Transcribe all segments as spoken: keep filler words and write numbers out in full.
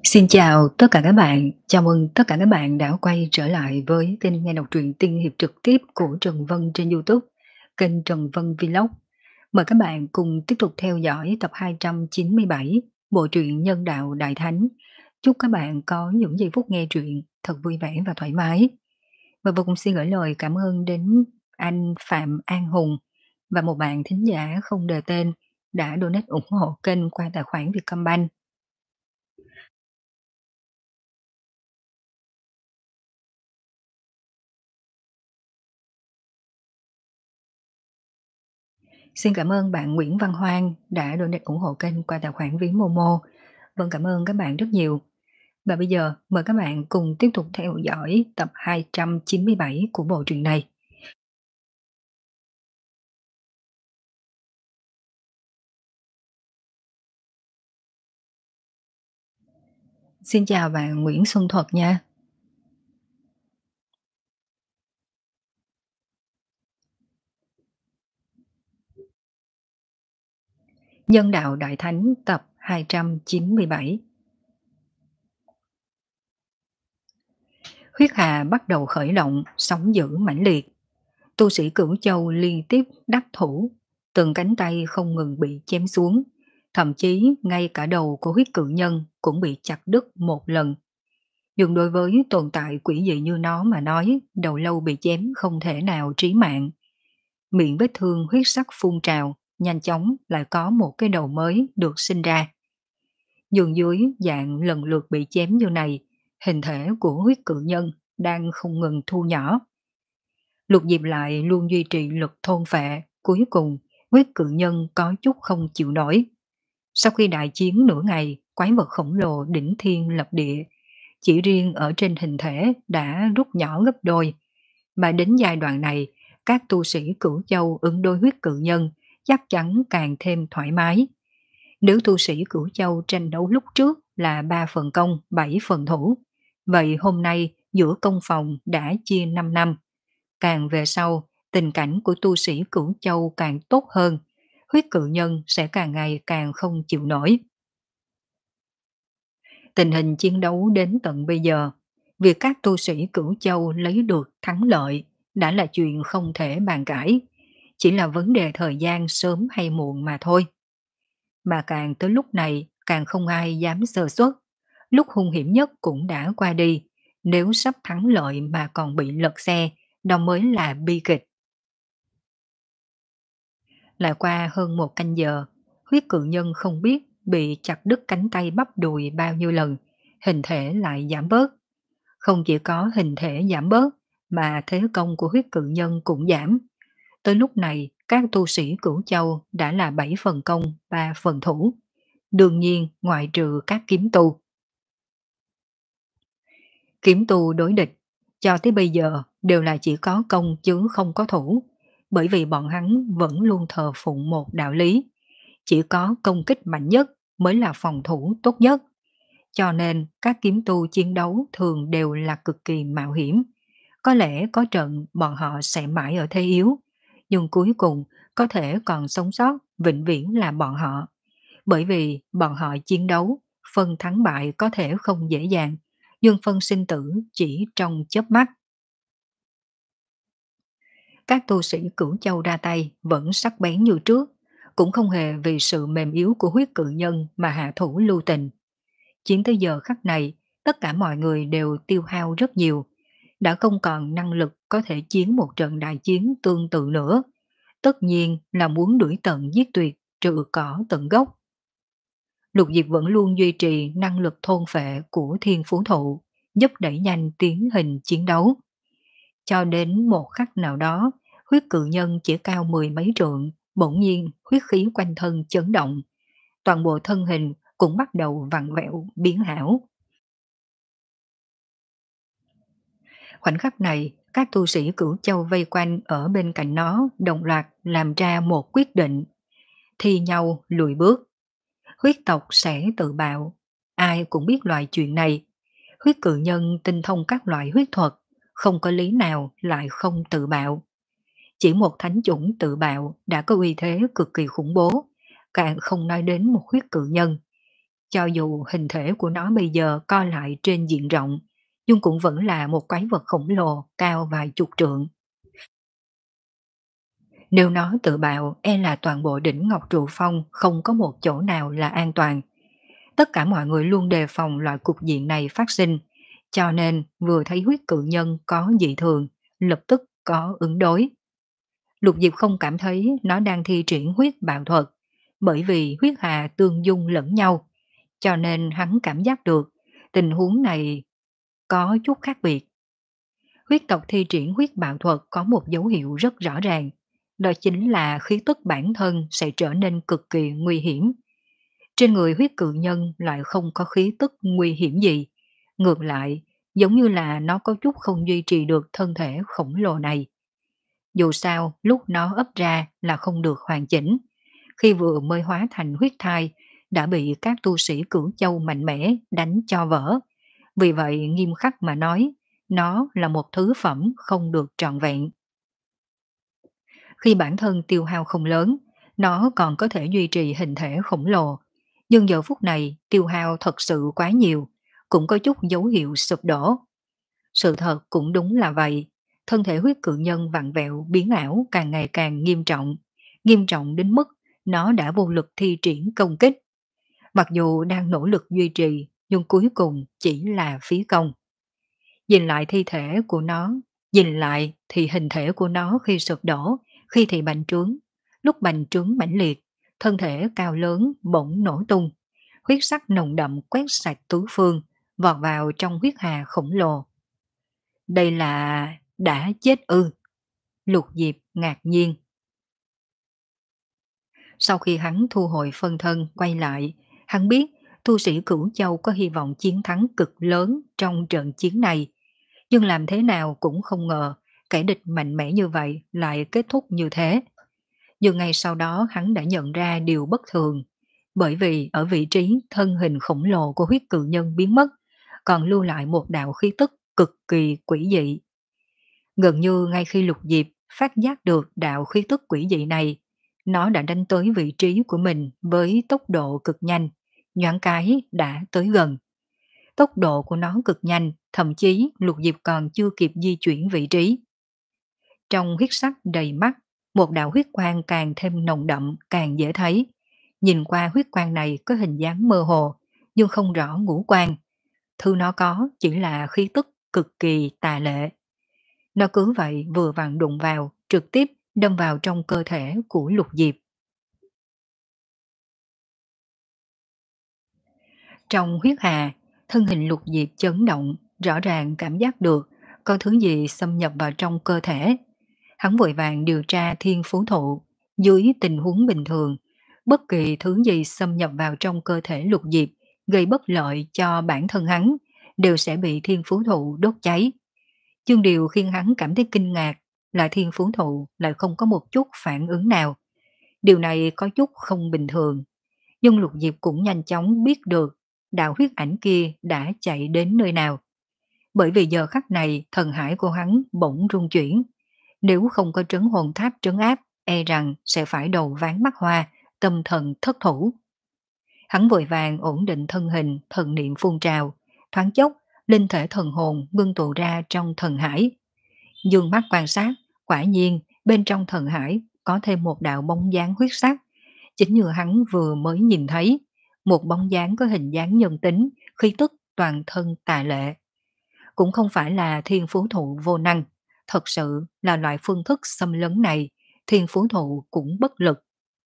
Xin chào tất cả các bạn, chào mừng tất cả các bạn đã quay trở lại với kênh nghe đọc truyện tiên hiệp trực tiếp của Trần Vân trên YouTube, kênh Trần Vân Vlog. Mời các bạn cùng tiếp tục theo dõi tập hai trăm chín mươi bảy bộ truyện Nhân đạo Đại Thánh. Chúc các bạn có những giây phút nghe truyện thật vui vẻ và thoải mái. Và vô cùng xin gửi lời cảm ơn đến anh Phạm An Hùng và một bạn thính giả không đề tên đã donate ủng hộ kênh qua tài khoản Vietcombank. Xin cảm ơn bạn Nguyễn Văn Hoang đã donate ủng hộ kênh qua tài khoản ví Momo. Vâng, cảm ơn các bạn rất nhiều. Và bây giờ mời các bạn cùng tiếp tục theo dõi tập hai trăm chín mươi bảy của bộ truyện này. Xin chào bạn Nguyễn Xuân Thuật nha. Nhân đạo Đại Thánh tập hai trăm chín mươi bảy. Huyết hà bắt đầu khởi động, sóng dữ mãnh liệt. Tu sĩ Cửu Châu liên tiếp đắc thủ, từng cánh tay không ngừng bị chém xuống, thậm chí ngay cả đầu của huyết cự nhân cũng bị chặt đứt một lần. Nhưng đối với tồn tại quỷ dị như nó mà nói, đầu lâu bị chém không thể nào trí mạng. Miệng vết thương huyết sắc phun trào, nhanh chóng lại có một cái đầu mới được sinh ra. Dường dưới dạng lần lượt bị chém như này, hình thể của huyết cự nhân đang không ngừng thu nhỏ. Lục Diệp lại luôn duy trì lực thôn phệ, cuối cùng huyết cự nhân có chút không chịu nổi. Sau khi đại chiến nửa ngày, quái vật khổng lồ đỉnh thiên lập địa, chỉ riêng ở trên hình thể đã rút nhỏ gấp đôi. Mà đến giai đoạn này, các tu sĩ Cửu Châu ứng đối huyết cự nhân chắc chắn càng thêm thoải mái. Nếu tu sĩ Cửu Châu tranh đấu lúc trước là ba phần công, bảy phần thủ, vậy hôm nay giữa công phòng đã chia năm năm. Càng về sau, tình cảnh của tu sĩ Cửu Châu càng tốt hơn, huyết cự nhân sẽ càng ngày càng không chịu nổi. Tình hình chiến đấu đến tận bây giờ, việc các tu sĩ Cửu Châu lấy được thắng lợi đã là chuyện không thể bàn cãi, chỉ là vấn đề thời gian sớm hay muộn mà thôi. Mà càng tới lúc này, càng không ai dám sơ suất, lúc hung hiểm nhất cũng đã qua đi, nếu sắp thắng lợi mà còn bị lật xe, đó mới là bi kịch. Lại qua hơn một canh giờ, huyết cự nhân không biết bị chặt đứt cánh tay bắp đùi bao nhiêu lần, hình thể lại giảm bớt. Không chỉ có hình thể giảm bớt, mà thế công của huyết cự nhân cũng giảm. Tới lúc này, các tu sĩ Cửu Châu đã là bảy phần công, ba phần thủ. Đương nhiên, ngoại trừ các kiếm tu. Kiếm tu đối địch, cho tới bây giờ đều là chỉ có công chứ không có thủ, bởi vì bọn hắn vẫn luôn thờ phụng một đạo lý. Chỉ có công kích mạnh nhất mới là phòng thủ tốt nhất. Cho nên các kiếm tu chiến đấu thường đều là cực kỳ mạo hiểm. Có lẽ có trận bọn họ sẽ mãi ở thế yếu, nhưng cuối cùng có thể còn sống sót vĩnh viễn là bọn họ. Bởi vì bọn họ chiến đấu, phân thắng bại có thể không dễ dàng, nhưng phân sinh tử chỉ trong chớp mắt. Các tu sĩ Cửu Châu ra tay vẫn sắc bén như trước, cũng không hề vì sự mềm yếu của huyết cự nhân mà hạ thủ lưu tình. Chiến tới giờ khắc này, tất cả mọi người đều tiêu hao rất nhiều, đã không còn năng lực có thể chiến một trận đại chiến tương tự nữa. Tất nhiên là muốn đuổi tận giết tuyệt, trừ cỏ tận gốc. Lục Diệp vẫn luôn duy trì năng lực thôn phệ của thiên phú thụ, giúp đẩy nhanh tiến hình chiến đấu. Cho đến một khắc nào đó, huyết cự nhân chỉ cao mười mấy trượng, bỗng nhiên huyết khí quanh thân chấn động. Toàn bộ thân hình cũng bắt đầu vặn vẹo, biến hảo. Khoảnh khắc này, các tu sĩ Cửu Châu vây quanh ở bên cạnh nó đồng loạt làm ra một quyết định. Thi nhau lùi bước. Huyết tộc sẽ tự bạo. Ai cũng biết loại chuyện này. Huyết cự nhân tinh thông các loại huyết thuật, không có lý nào lại không tự bạo. Chỉ một thánh chủng tự bạo đã có uy thế cực kỳ khủng bố, càng không nói đến một huyết cự nhân. Cho dù hình thể của nó bây giờ co lại trên diện rộng, nhưng cũng vẫn là một quái vật khổng lồ cao vài chục trượng. Nếu nó tự bạo, e là toàn bộ đỉnh Ngọc Trụ Phong không có một chỗ nào là an toàn. Tất cả mọi người luôn đề phòng loại cục diện này phát sinh, cho nên vừa thấy huyết cự nhân có dị thường, lập tức có ứng đối. Lục Diệp không cảm thấy nó đang thi triển huyết bạo thuật, bởi vì huyết hà tương dung lẫn nhau, cho nên hắn cảm giác được tình huống này có chút khác biệt. Huyết tộc thi triển huyết bạo thuật có một dấu hiệu rất rõ ràng, đó chính là khí tức bản thân sẽ trở nên cực kỳ nguy hiểm. Trên người huyết cự nhân lại không có khí tức nguy hiểm gì, ngược lại, giống như là nó có chút không duy trì được thân thể khổng lồ này. Dù sao, lúc nó ấp ra là không được hoàn chỉnh, khi vừa mới hóa thành huyết thai, đã bị các tu sĩ Cửu Châu mạnh mẽ đánh cho vỡ. Vì vậy, nghiêm khắc mà nói, nó là một thứ phẩm không được trọn vẹn. Khi bản thân tiêu hao không lớn, nó còn có thể duy trì hình thể khổng lồ. Nhưng giờ phút này, tiêu hao thật sự quá nhiều, cũng có chút dấu hiệu sụp đổ. Sự thật cũng đúng là vậy. Thân thể huyết cự nhân vặn vẹo biến ảo càng ngày càng nghiêm trọng. Nghiêm trọng đến mức nó đã vô lực thi triển công kích. Mặc dù đang nỗ lực duy trì, nhưng cuối cùng chỉ là phí công. Nhìn lại thi thể của nó, nhìn lại thì hình thể của nó khi sụp đổ, khi thì bành trướng. Lúc bành trướng mãnh liệt, thân thể cao lớn bỗng nổ tung. Huyết sắc nồng đậm quét sạch tứ phương, vọt vào trong huyết hà khổng lồ. Đây là đã chết ư? Lục Diệp ngạc nhiên. Sau khi hắn thu hồi phân thân quay lại, hắn biết tu sĩ Cửu Châu có hy vọng chiến thắng cực lớn trong trận chiến này. Nhưng làm thế nào cũng không ngờ kẻ địch mạnh mẽ như vậy lại kết thúc như thế. Nhưng ngay sau đó hắn đã nhận ra điều bất thường, bởi vì ở vị trí thân hình khổng lồ của huyết cự nhân biến mất, còn lưu lại một đạo khí tức cực kỳ quỷ dị. Gần như ngay khi Lục Diệp phát giác được đạo khí tức quỷ dị này, nó đã đánh tới vị trí của mình với tốc độ cực nhanh, nhoáng cái đã tới gần. Tốc độ của nó cực nhanh, thậm chí Lục Diệp còn chưa kịp di chuyển vị trí. Trong huyết sắc đầy mắt, một đạo huyết quang càng thêm nồng đậm, càng dễ thấy. Nhìn qua huyết quang này có hình dáng mơ hồ, nhưng không rõ ngũ quan. Thứ nó có chỉ là khí tức cực kỳ tà lệ. Nó cứ vậy vừa vặn đụng vào, trực tiếp đâm vào trong cơ thể của Lục Diệp. Trong huyết hà, thân hình Lục Diệp chấn động, rõ ràng cảm giác được có thứ gì xâm nhập vào trong cơ thể. Hắn vội vàng điều tra thiên phú thụ, dưới tình huống bình thường, bất kỳ thứ gì xâm nhập vào trong cơ thể Lục Diệp gây bất lợi cho bản thân hắn, đều sẽ bị thiên phú thụ đốt cháy. Nhưng điều khiến hắn cảm thấy kinh ngạc là thiên phú thụ lại không có một chút phản ứng nào. Điều này có chút không bình thường. Nhưng Lục Diệp cũng nhanh chóng biết được đạo huyết ảnh kia đã chạy đến nơi nào. Bởi vì giờ khắc này thần hải của hắn bỗng rung chuyển. Nếu không có trấn hồn tháp trấn áp, e rằng sẽ phải đầu ván mắt hoa, tâm thần thất thủ. Hắn vội vàng ổn định thân hình, thần niệm phun trào, thoáng chốc, linh thể thần hồn ngưng tụ ra trong thần hải. Dương mắt quan sát, quả nhiên bên trong thần hải có thêm một đạo bóng dáng huyết sắc, chính như hắn vừa mới nhìn thấy, một bóng dáng có hình dáng nhân tính, khí tức toàn thân tà lệ. Cũng không phải là thiên phú thụ vô năng, thật sự là loại phương thức xâm lấn này, thiên phú thụ cũng bất lực.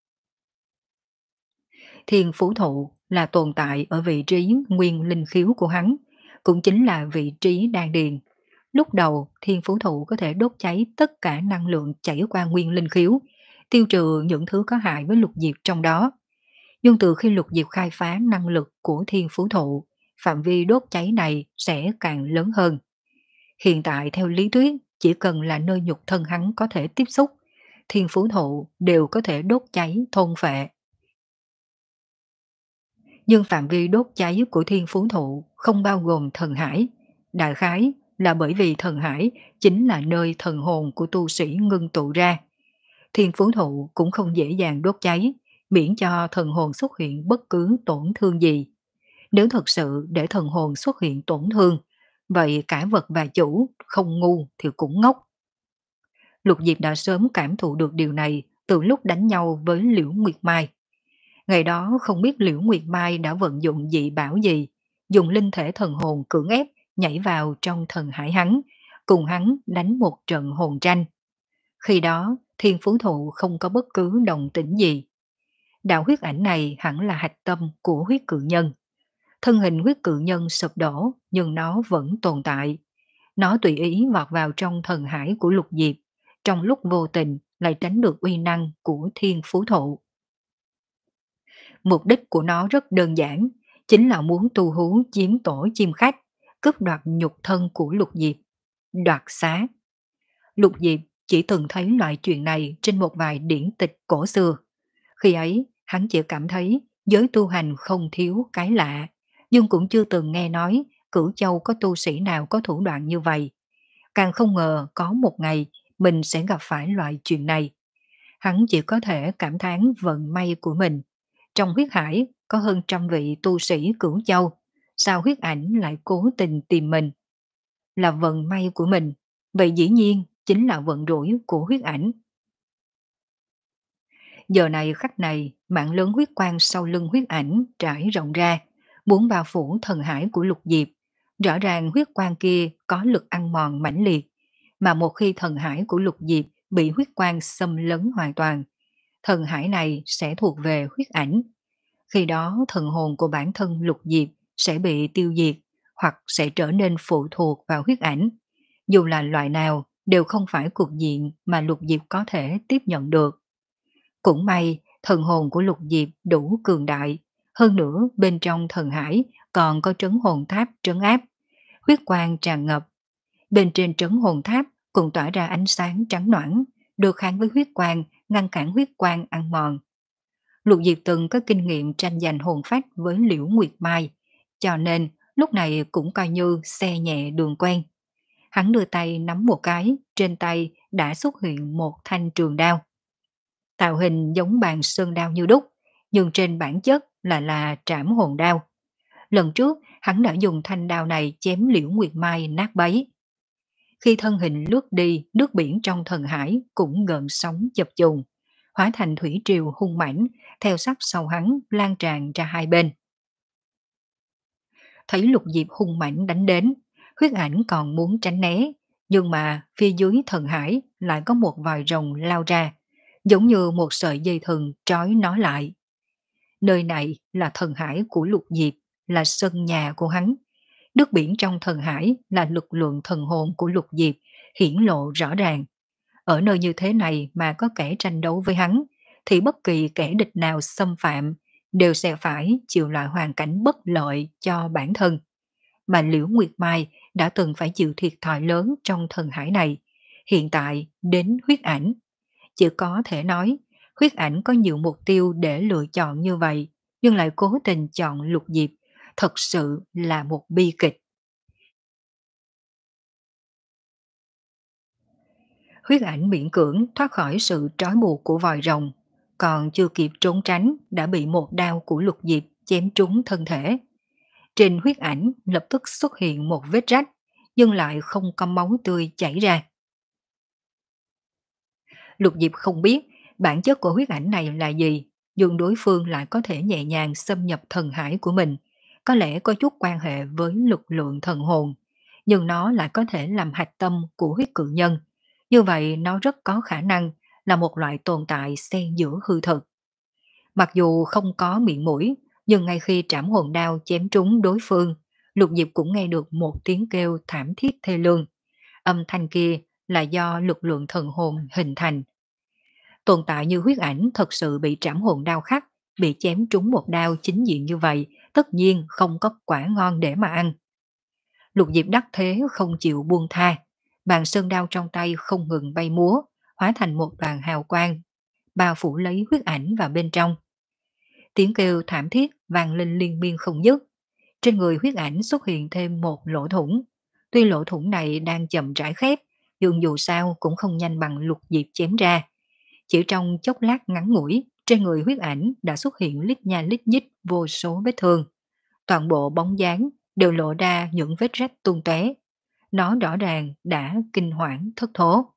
Thiên phú thụ là tồn tại ở vị trí nguyên linh khiếu của hắn, cũng chính là vị trí đan điền. Lúc đầu, thiên phú thụ có thể đốt cháy tất cả năng lượng chảy qua nguyên linh khiếu, tiêu trừ những thứ có hại với Lục Diệp trong đó. Nhưng từ khi Lục Diệp khai phá năng lực của thiên phú thụ, phạm vi đốt cháy này sẽ càng lớn hơn. Hiện tại theo lý thuyết, chỉ cần là nơi nhục thân hắn có thể tiếp xúc, thiên phú thụ đều có thể đốt cháy thôn phệ. Nhưng phạm vi đốt cháy của thiên phú thụ không bao gồm thần hải. Đại khái là bởi vì thần hải chính là nơi thần hồn của tu sĩ ngưng tụ ra. Thiên phú thụ cũng không dễ dàng đốt cháy, miễn cho thần hồn xuất hiện bất cứ tổn thương gì. Nếu thật sự để thần hồn xuất hiện tổn thương, vậy cả vật và chủ không ngu thì cũng ngốc. Lục Diệp đã sớm cảm thụ được điều này từ lúc đánh nhau với Liễu Nguyệt Mai. Ngày đó không biết Liễu Nguyệt Mai đã vận dụng dị bảo gì, dùng linh thể thần hồn cưỡng ép nhảy vào trong thần hải hắn, cùng hắn đánh một trận hồn tranh. Khi đó, Thiên Phú Thụ không có bất cứ động tĩnh gì. Đạo huyết ảnh này hẳn là hạch tâm của huyết cự nhân. Thân hình huyết cự nhân sụp đổ nhưng nó vẫn tồn tại. Nó tùy ý vọt vào trong thần hải của Lục Diệp, trong lúc vô tình lại tránh được uy năng của Thiên Phú Thụ. Mục đích của nó rất đơn giản, chính là muốn tu hú chiếm tổ chim khách, cướp đoạt nhục thân của Lục Diệp. Đoạt xá. Lục Diệp chỉ từng thấy loại chuyện này trên một vài điển tịch cổ xưa. Khi ấy, hắn chỉ cảm thấy giới tu hành không thiếu cái lạ, nhưng cũng chưa từng nghe nói Cửu Châu có tu sĩ nào có thủ đoạn như vậy. Càng không ngờ có một ngày mình sẽ gặp phải loại chuyện này. Hắn chỉ có thể cảm thán vận may của mình. Trong huyết hải có hơn trăm vị tu sĩ Cửu Châu, sao huyết ảnh lại cố tình tìm mình? Là vận may của mình, vậy dĩ nhiên chính là vận rủi của huyết ảnh. Giờ này khắc này, mạng lớn huyết quang sau lưng huyết ảnh trải rộng ra, muốn bao phủ thần hải của Lục Diệp. Rõ ràng huyết quang kia có lực ăn mòn mãnh liệt, mà một khi thần hải của Lục Diệp bị huyết quang xâm lấn hoàn toàn, thần hải này sẽ thuộc về huyết ảnh. Khi đó thần hồn của bản thân Lục Diệp sẽ bị tiêu diệt hoặc sẽ trở nên phụ thuộc vào huyết ảnh. Dù là loại nào đều không phải cuộc diện mà Lục Diệp có thể tiếp nhận được. Cũng may thần hồn của Lục Diệp đủ cường đại, hơn nữa bên trong thần hải còn có trấn hồn tháp trấn áp, huyết quang tràn ngập. Bên trên trấn hồn tháp cũng tỏa ra ánh sáng trắng noãn, được kháng với huyết quang, ngăn cản huyết quang ăn mòn. Lục Diệp từng có kinh nghiệm tranh giành hồn phách với Liễu Nguyệt Mai, cho nên lúc này cũng coi như xe nhẹ đường quen. Hắn đưa tay nắm một cái, trên tay đã xuất hiện một thanh trường đao. Tạo hình giống bàn sơn đao như đúc, nhưng trên bản chất là là trảm hồn đao. Lần trước, hắn đã dùng thanh đao này chém Liễu Nguyệt Mai nát bấy. Khi thân hình lướt đi, nước biển trong thần hải cũng gợn sóng chập trùng, hóa thành thủy triều hung mãnh, theo sát sau hắn lan tràn ra hai bên. Thấy Lục Diệp hung mãnh đánh đến, huyết ảnh còn muốn tránh né, nhưng mà phía dưới thần hải lại có một vòi rồng lao ra, giống như một sợi dây thừng trói nó lại. Nơi này là thần hải của Lục Diệp, là sân nhà của hắn. Nước biển trong thần hải là lực lượng thần hồn của Lục Diệp, hiển lộ rõ ràng. Ở nơi như thế này mà có kẻ tranh đấu với hắn, thì bất kỳ kẻ địch nào xâm phạm đều sẽ phải chịu loại hoàn cảnh bất lợi cho bản thân. Mà Liễu Nguyệt Mai đã từng phải chịu thiệt thòi lớn trong thần hải này, hiện tại đến huyết ảnh. Chỉ có thể nói, huyết ảnh có nhiều mục tiêu để lựa chọn như vậy, nhưng lại cố tình chọn Lục Diệp, thật sự là một bi kịch. Huyết ảnh miễn cưỡng thoát khỏi sự trói buộc của vòi rồng, còn chưa kịp trốn tránh đã bị một đao của Lục Diệp chém trúng thân thể. Trên huyết ảnh lập tức xuất hiện một vết rách, nhưng lại không có máu tươi chảy ra. Lục Diệp không biết bản chất của huyết ảnh này là gì, nhưng đối phương lại có thể nhẹ nhàng xâm nhập thần hải của mình, có lẽ có chút quan hệ với lực lượng thần hồn, nhưng nó lại có thể làm hạch tâm của huyết cự nhân. Như vậy nó rất có khả năng là một loại tồn tại xen giữa hư thực. Mặc dù không có miệng mũi, nhưng ngay khi trảm hồn đao chém trúng đối phương, Lục Diệp cũng nghe được một tiếng kêu thảm thiết thê lương. Âm thanh kia là do lực lượng thần hồn hình thành. Tồn tại như huyết ảnh thật sự bị trảm hồn đao khắc, bị chém trúng một đao chính diện như vậy, tất nhiên không có quả ngon để mà ăn. Lục Diệp đắc thế không chịu buông tha, bàn sơn đao trong tay không ngừng bay múa, hóa thành một đoàn hào quang, bao phủ lấy huyết ảnh vào bên trong. Tiếng kêu thảm thiết vang lên liên miên không dứt. Trên người huyết ảnh xuất hiện thêm một lỗ thủng. Tuy lỗ thủng này đang chậm rãi khép, nhưng dù sao cũng không nhanh bằng Lục Diệp chém ra. Chỉ trong chốc lát ngắn ngủi, trên người huyết ảnh đã xuất hiện lít nha lít nhít vô số vết thương. toàn bộ bóng dáng đều lộ ra những vết rách tung tóe. Nó rõ ràng đã kinh hoảng thất thố.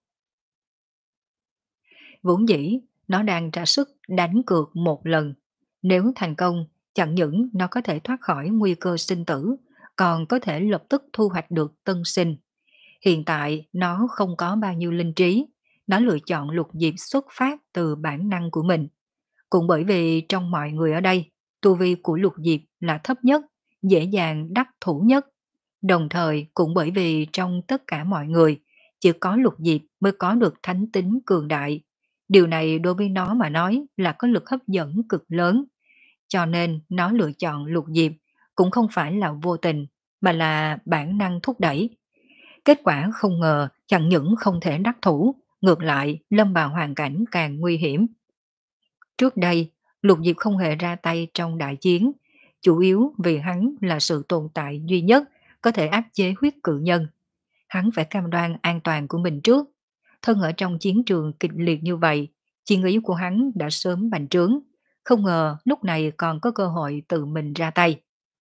Vốn dĩ, nó đang ra sức đánh cược một lần. Nếu thành công, chẳng những nó có thể thoát khỏi nguy cơ sinh tử, còn có thể lập tức thu hoạch được tân sinh. Hiện tại, nó không có bao nhiêu linh trí. Nó lựa chọn Lục Diệp xuất phát từ bản năng của mình. Cũng bởi vì trong mọi người ở đây, tu vi của Lục Diệp là thấp nhất, dễ dàng đắc thủ nhất. Đồng thời cũng bởi vì trong tất cả mọi người, chỉ có Lục Diệp mới có được thánh tính cường đại. Điều này đối với nó mà nói là có lực hấp dẫn cực lớn. Cho nên nó lựa chọn Lục Diệp cũng không phải là vô tình, mà là bản năng thúc đẩy. Kết quả không ngờ chẳng những không thể đắc thủ, ngược lại lâm vào hoàn cảnh càng nguy hiểm. Trước đây, Lục Diệp không hề ra tay trong đại chiến, chủ yếu vì hắn là sự tồn tại duy nhất có thể áp chế huyết cự nhân. Hắn phải cam đoan an toàn của mình trước. Thân ở trong chiến trường kịch liệt như vậy, chiến ý của hắn đã sớm bành trướng, không ngờ lúc này còn có cơ hội tự mình ra tay.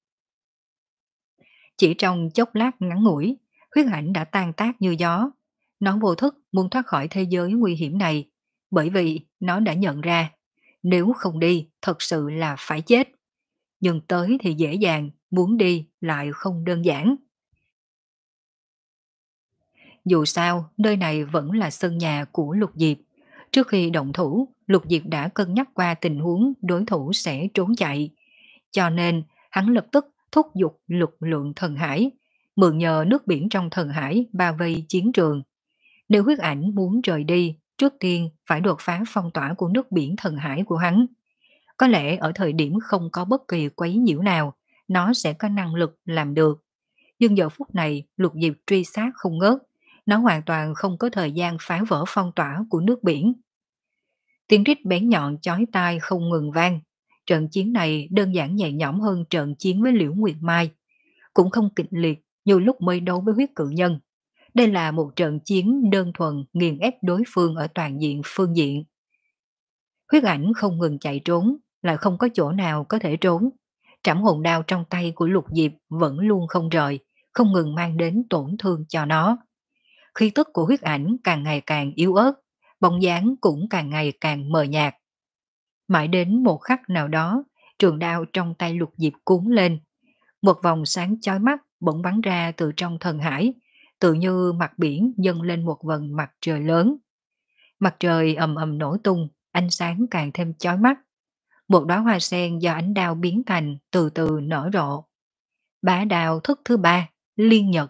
Chỉ trong chốc lát ngắn ngủi, huyết ảnh đã tan tác như gió. Nó vô thức muốn thoát khỏi thế giới nguy hiểm này, bởi vì nó đã nhận ra, nếu không đi thật sự là phải chết. Nhưng tới thì dễ dàng, muốn đi lại không đơn giản. Dù sao, nơi này vẫn là sân nhà của Lục Diệp. Trước khi động thủ, Lục Diệp đã cân nhắc qua tình huống đối thủ sẽ trốn chạy. Cho nên, hắn lập tức thúc giục lực lượng thần hải, mượn nhờ nước biển trong thần hải bao vây chiến trường. Nếu huyết ảnh muốn rời đi, trước tiên phải đột phá phong tỏa của nước biển thần hải của hắn. Có lẽ ở thời điểm không có bất kỳ quấy nhiễu nào, nó sẽ có năng lực làm được. Nhưng giờ phút này, Lục Diệp truy sát không ngớt, nó hoàn toàn không có thời gian phá vỡ phong tỏa của nước biển. Tiếng rít bén nhọn chói tai không ngừng vang. Trận chiến này đơn giản nhẹ nhõm hơn trận chiến với Liễu Nguyệt Mai, cũng không kịch liệt như lúc mới đấu với huyết cự nhân. Đây là một trận chiến đơn thuần nghiền ép đối phương ở toàn diện phương diện. Huyết ảnh không ngừng chạy trốn, lại không có chỗ nào có thể trốn. Trảm hồn đao trong tay của Lục Diệp vẫn luôn không rời, không ngừng mang đến tổn thương cho nó. Khí tức của huyết ảnh càng ngày càng yếu ớt, bóng dáng cũng càng ngày càng mờ nhạt. Mãi đến một khắc nào đó, trường đao trong tay Lục Diệp cuốn lên. Một vòng sáng chói mắt bỗng bắn ra từ trong thần hải, tự như mặt biển dâng lên một vầng mặt trời lớn. Mặt trời ầm ầm nổ tung, ánh sáng càng thêm chói mắt. Một đóa hoa sen do ánh đao biến thành từ từ nở rộ. Bá đao thức thứ ba, liên nhật.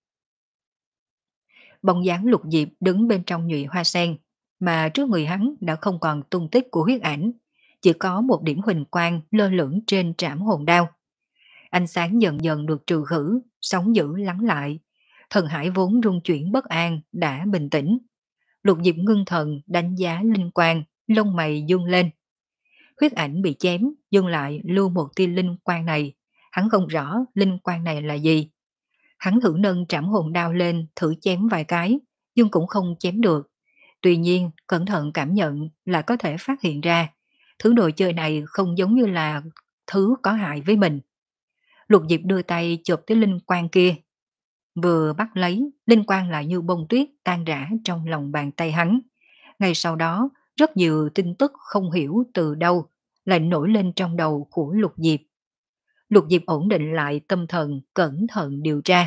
Bóng dáng Lục Diệp đứng bên trong nhụy hoa sen, mà trước người hắn đã không còn tung tích của huyết ảnh, chỉ có một điểm huỳnh quang lơ lửng trên trảm hồn đao. Ánh sáng dần dần được trừ khử, sóng dữ lắng lại. Thần hải vốn rung chuyển bất an đã bình tĩnh. Lục Diệp ngưng thần đánh giá linh quang, lông mày dương lên. Huyết ảnh bị chém, dừng lại lưu một tia linh quang này. Hắn không rõ linh quang này là gì. Hắn thử nâng trảm hồn đao lên thử chém vài cái, nhưng cũng không chém được. Tuy nhiên, cẩn thận cảm nhận là có thể phát hiện ra, thứ đồ chơi này không giống như là thứ có hại với mình. Lục Diệp đưa tay chụp tới linh quang kia. Vừa bắt lấy, linh quang lại như bông tuyết tan rã trong lòng bàn tay hắn. Ngay sau đó, rất nhiều tin tức không hiểu từ đâu lại nổi lên trong đầu của Lục Diệp. Lục Diệp ổn định lại tâm thần, cẩn thận điều tra.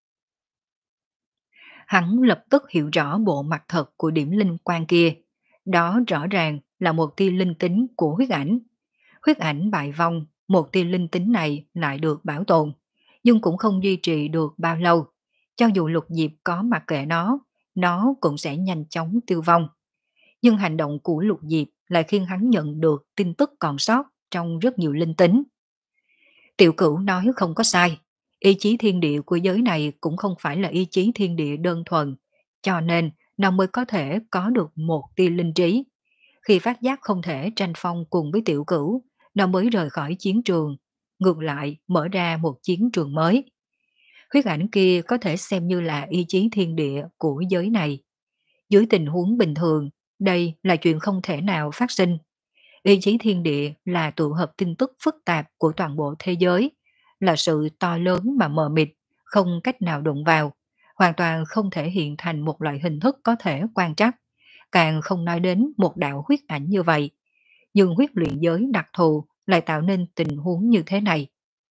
Hắn lập tức hiểu rõ bộ mặt thật của điểm linh quang kia. Đó rõ ràng là một tia linh tính của huyết ảnh. Huyết ảnh bại vong, một tia linh tính này lại được bảo tồn, nhưng cũng không duy trì được bao lâu. Cho dù Lục Diệp có mặc kệ nó, nó cũng sẽ nhanh chóng tiêu vong. Nhưng hành động của Lục Diệp lại khiến hắn nhận được tin tức còn sót trong rất nhiều linh tính. Tiểu Cửu nói không có sai, ý chí thiên địa của giới này cũng không phải là ý chí thiên địa đơn thuần, cho nên nó mới có thể có được một tia linh trí. Khi phát giác không thể tranh phong cùng với Tiểu Cửu, nó mới rời khỏi chiến trường, ngược lại mở ra một chiến trường mới. Huyết ảnh kia có thể xem như là ý chí thiên địa của giới này. Dưới tình huống bình thường, đây là chuyện không thể nào phát sinh. Ý chí thiên địa là tụ hợp tin tức phức tạp của toàn bộ thế giới. là sự to lớn mà mờ mịt, không cách nào đụng vào, hoàn toàn không thể hiện thành một loại hình thức có thể quan trắc, càng không nói đến một đạo huyết ảnh như vậy. Nhưng huyết luyện giới đặc thù lại tạo nên tình huống như thế này.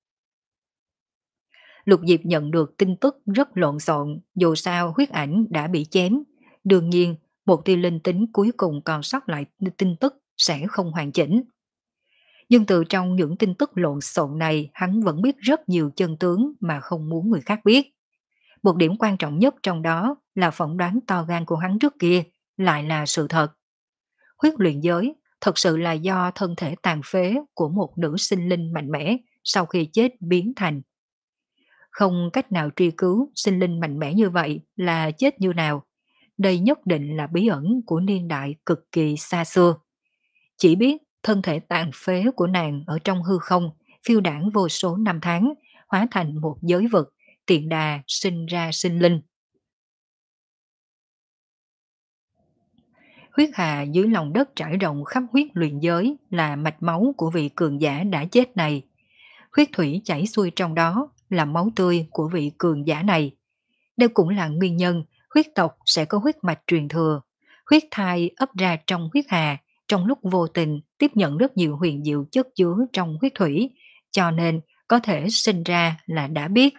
Lục Diệp nhận được tin tức rất lộn xộn, dù sao huyết ảnh đã bị chém. Đương nhiên, một tia linh tính cuối cùng còn sót lại tin tức sẽ không hoàn chỉnh. Nhưng từ trong những tin tức lộn xộn này, hắn vẫn biết rất nhiều chân tướng mà không muốn người khác biết. Một điểm quan trọng nhất trong đó là phỏng đoán to gan của hắn trước kia lại là sự thật. Huyết luyện giới thật sự là do thân thể tàn phế của một nữ sinh linh mạnh mẽ sau khi chết biến thành. Không cách nào truy cứu sinh linh mạnh mẽ như vậy là chết như nào. Đây nhất định là bí ẩn của niên đại cực kỳ xa xưa. Chỉ biết thân thể tàn phế của nàng ở trong hư không, phiêu đảng vô số năm tháng, hóa thành một giới vực, tiện đà sinh ra sinh linh. Huyết hà dưới lòng đất trải rộng khắp huyết luyện giới là mạch máu của vị cường giả đã chết này. Huyết thủy chảy xuôi trong đó là máu tươi của vị cường giả này. Đây cũng là nguyên nhân huyết tộc sẽ có huyết mạch truyền thừa. Huyết thai ấp ra trong huyết hà, trong lúc vô tình tiếp nhận rất nhiều huyền diệu chất chứa trong huyết thủy, cho nên có thể sinh ra là đã biết.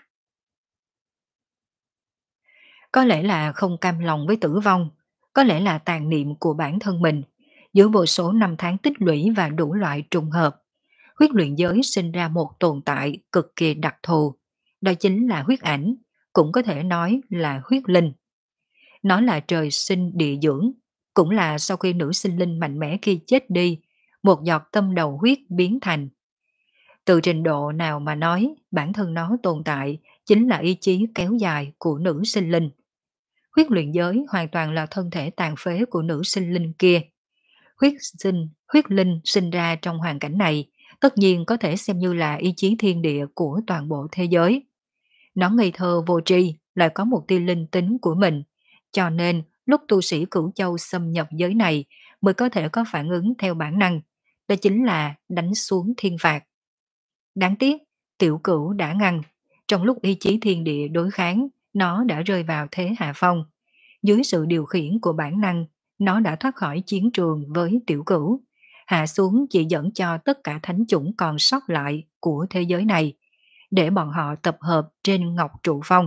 Có lẽ là không cam lòng với tử vong, có lẽ là tàn niệm của bản thân mình, giữa vô số năm tháng tích lũy và đủ loại trùng hợp. Huyết luyện giới sinh ra một tồn tại cực kỳ đặc thù, đó chính là huyết ảnh, cũng có thể nói là huyết linh. Nó là trời sinh địa dưỡng, cũng là sau khi nữ sinh linh mạnh mẽ kia chết đi, một giọt tâm đầu huyết biến thành. Từ trình độ nào mà nói, bản thân nó tồn tại chính là ý chí kéo dài của nữ sinh linh. Huyết luyện giới hoàn toàn là thân thể tàn phế của nữ sinh linh kia. Huyết sinh, huyết linh sinh ra trong hoàn cảnh này, tất nhiên có thể xem như là ý chí thiên địa của toàn bộ thế giới. Nó ngây thơ vô tri, lại có một tia linh tính của mình, cho nên lúc tu sĩ Cửu Châu xâm nhập giới này mới có thể có phản ứng theo bản năng, đó chính là đánh xuống thiên phạt. Đáng tiếc, tiểu cửu đã ngăn, trong lúc ý chí thiên địa đối kháng, nó đã rơi vào thế hạ phong. Dưới sự điều khiển của bản năng, nó đã thoát khỏi chiến trường với tiểu cửu, hạ xuống chỉ dẫn cho tất cả thánh chủng còn sót lại của thế giới này, để bọn họ tập hợp trên Ngọc Trụ Phong.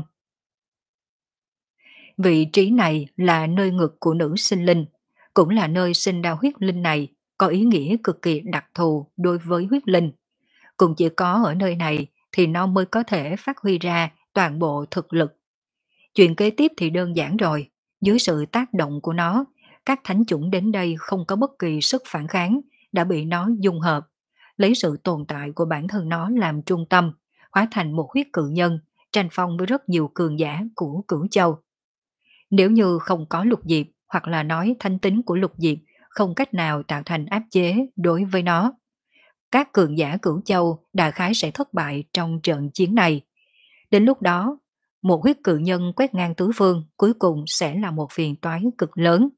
Vị trí này là nơi ngực của nữ sinh linh, cũng là nơi sinh ra huyết linh này, có ý nghĩa cực kỳ đặc thù đối với huyết linh. Cũng chỉ có ở nơi này thì nó mới có thể phát huy ra toàn bộ thực lực. Chuyện kế tiếp thì đơn giản rồi, dưới sự tác động của nó, các thánh chủng đến đây không có bất kỳ sức phản kháng, đã bị nó dung hợp, lấy sự tồn tại của bản thân nó làm trung tâm, hóa thành một huyết cự nhân, tranh phong với rất nhiều cường giả của Cửu Châu. Nếu như không có Lục Diệp, hoặc là nói thánh tính của Lục Diệp không cách nào tạo thành áp chế đối với nó, các cường giả Cửu Châu đại khái sẽ thất bại trong trận chiến này. Đến lúc đó, một huyết cự nhân quét ngang tứ phương cuối cùng sẽ là một phiền toái cực lớn.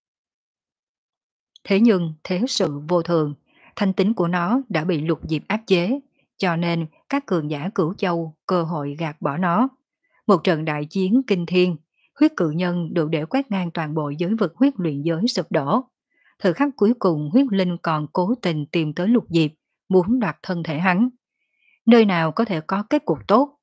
Thế nhưng thế sự vô thường, thanh tính của nó đã bị Lục Diệp áp chế, cho nên các cường giả Cửu Châu cơ hội gạt bỏ nó. Một trận đại chiến kinh thiên, huyết cự nhân được để quét ngang toàn bộ giới vực huyết luyện giới sụp đổ. Thời khắc cuối cùng huyết linh còn cố tình tìm tới Lục Diệp, muốn đoạt thân thể hắn. Nơi nào có thể có kết cục tốt?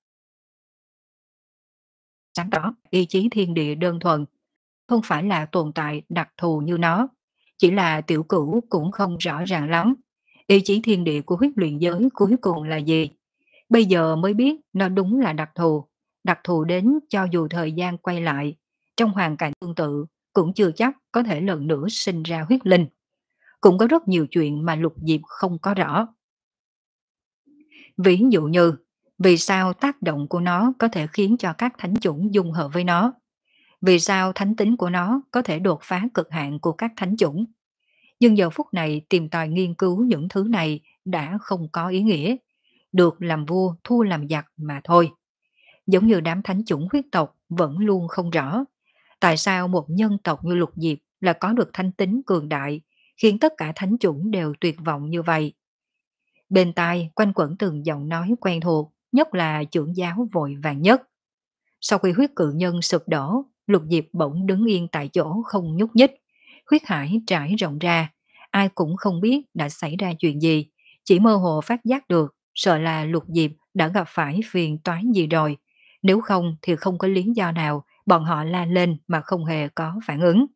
Sáng tỏ, ý chí thiên địa đơn thuần, không phải là tồn tại đặc thù như nó. Chỉ là tiểu cửu cũng không rõ ràng lắm. Ý chí thiên địa của huyết luyện giới cuối cùng là gì? Bây giờ mới biết nó đúng là đặc thù. Đặc thù đến cho dù thời gian quay lại, trong hoàn cảnh tương tự, cũng chưa chắc có thể lần nữa sinh ra huyết linh. Cũng có rất nhiều chuyện mà Lục Diệp không có rõ. Ví dụ như, vì sao tác động của nó có thể khiến cho các thánh chủng dung hợp với nó? Vì sao thánh tính của nó có thể đột phá cực hạn của các thánh chủng? Nhưng giờ phút này tìm tòi nghiên cứu những thứ này đã không có ý nghĩa. Được làm vua, thua làm giặc mà thôi. Giống như đám thánh chủng huyết tộc vẫn luôn không rõ. Tại sao một nhân tộc như Lục Diệp là có được thánh tính cường đại, khiến tất cả thánh chủng đều tuyệt vọng như vậy? Bên tai quanh quẩn từng giọng nói quen thuộc, nhất là trưởng giáo vội vàng nhất. Sau khi huyết cự nhân sụp đổ, Lục Diệp bỗng đứng yên tại chỗ không nhúc nhích. Huyết hải trải rộng ra, ai cũng không biết đã xảy ra chuyện gì, chỉ mơ hồ phát giác được, sợ là Lục Diệp đã gặp phải phiền toái gì rồi. Nếu không thì không có lý do nào bọn họ la lên mà không hề có phản ứng.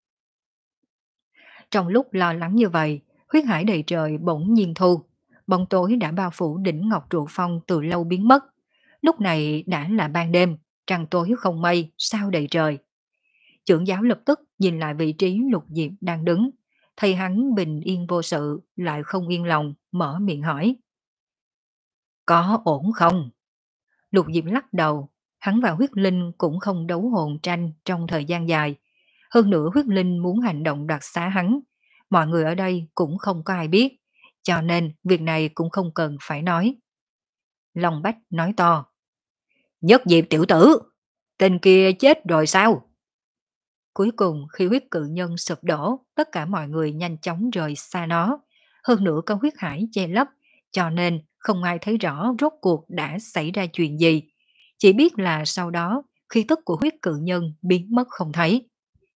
Trong lúc lo lắng như vậy, huyết hải đầy trời bỗng nhiên thu. Bóng tối đã bao phủ đỉnh Ngọc Trụ Phong từ lâu biến mất. Lúc này đã là ban đêm, trăng tối không mây, sao đầy trời. Trưởng giáo lập tức nhìn lại vị trí Lục Diệp đang đứng. Thấy hắn bình yên vô sự, lại không yên lòng, mở miệng hỏi. Có ổn không? Lục Diệp lắc đầu, hắn và huyết linh cũng không đấu hồn tranh trong thời gian dài. Hơn nữa huyết linh muốn hành động đoạt xá hắn. Mọi người ở đây cũng không có ai biết, cho nên việc này cũng không cần phải nói. Long Bách nói to. Nhất Diệp tiểu tử, tên kia chết rồi sao? Cuối cùng khi huyết cự nhân sụp đổ, tất cả mọi người nhanh chóng rời xa nó. Hơn nữa có huyết hải che lấp, cho nên không ai thấy rõ rốt cuộc đã xảy ra chuyện gì. Chỉ biết là sau đó, khí tức của huyết cự nhân biến mất không thấy.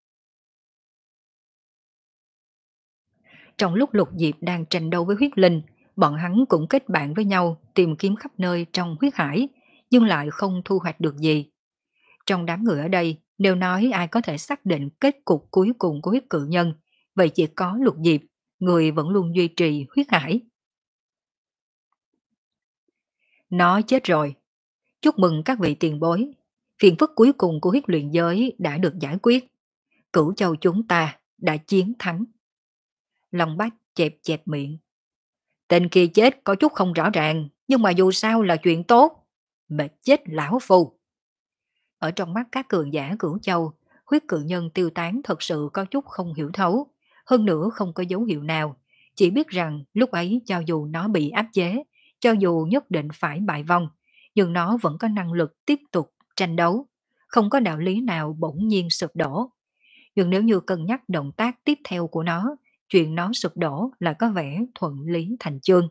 Trong lúc Lục Diệp đang tranh đấu với huyết linh, bọn hắn cũng kết bạn với nhau tìm kiếm khắp nơi trong huyết hải, nhưng lại không thu hoạch được gì. Trong đám người ở đây, nếu nói ai có thể xác định kết cục cuối cùng của huyết cự nhân, vậy chỉ có Lục Diệp, người vẫn luôn duy trì huyết hải. Nó chết rồi. Chúc mừng các vị tiền bối. Phiền phức cuối cùng của huyết luyện giới đã được giải quyết. Cửu châu chúng ta đã chiến thắng. Long Bách chẹp chẹp miệng. Tên kia chết có chút không rõ ràng, nhưng mà dù sao là chuyện tốt. Mệt chết lão phu. Ở trong mắt các cường giả Cửu Châu, huyết cự nhân tiêu tán thật sự có chút không hiểu thấu, hơn nữa không có dấu hiệu nào, chỉ biết rằng lúc ấy cho dù nó bị áp chế, cho dù nhất định phải bại vong, nhưng nó vẫn có năng lực tiếp tục tranh đấu, không có đạo lý nào bỗng nhiên sụp đổ. Nhưng nếu như cân nhắc động tác tiếp theo của nó, chuyện nó sụp đổ là có vẻ thuận lý thành chương.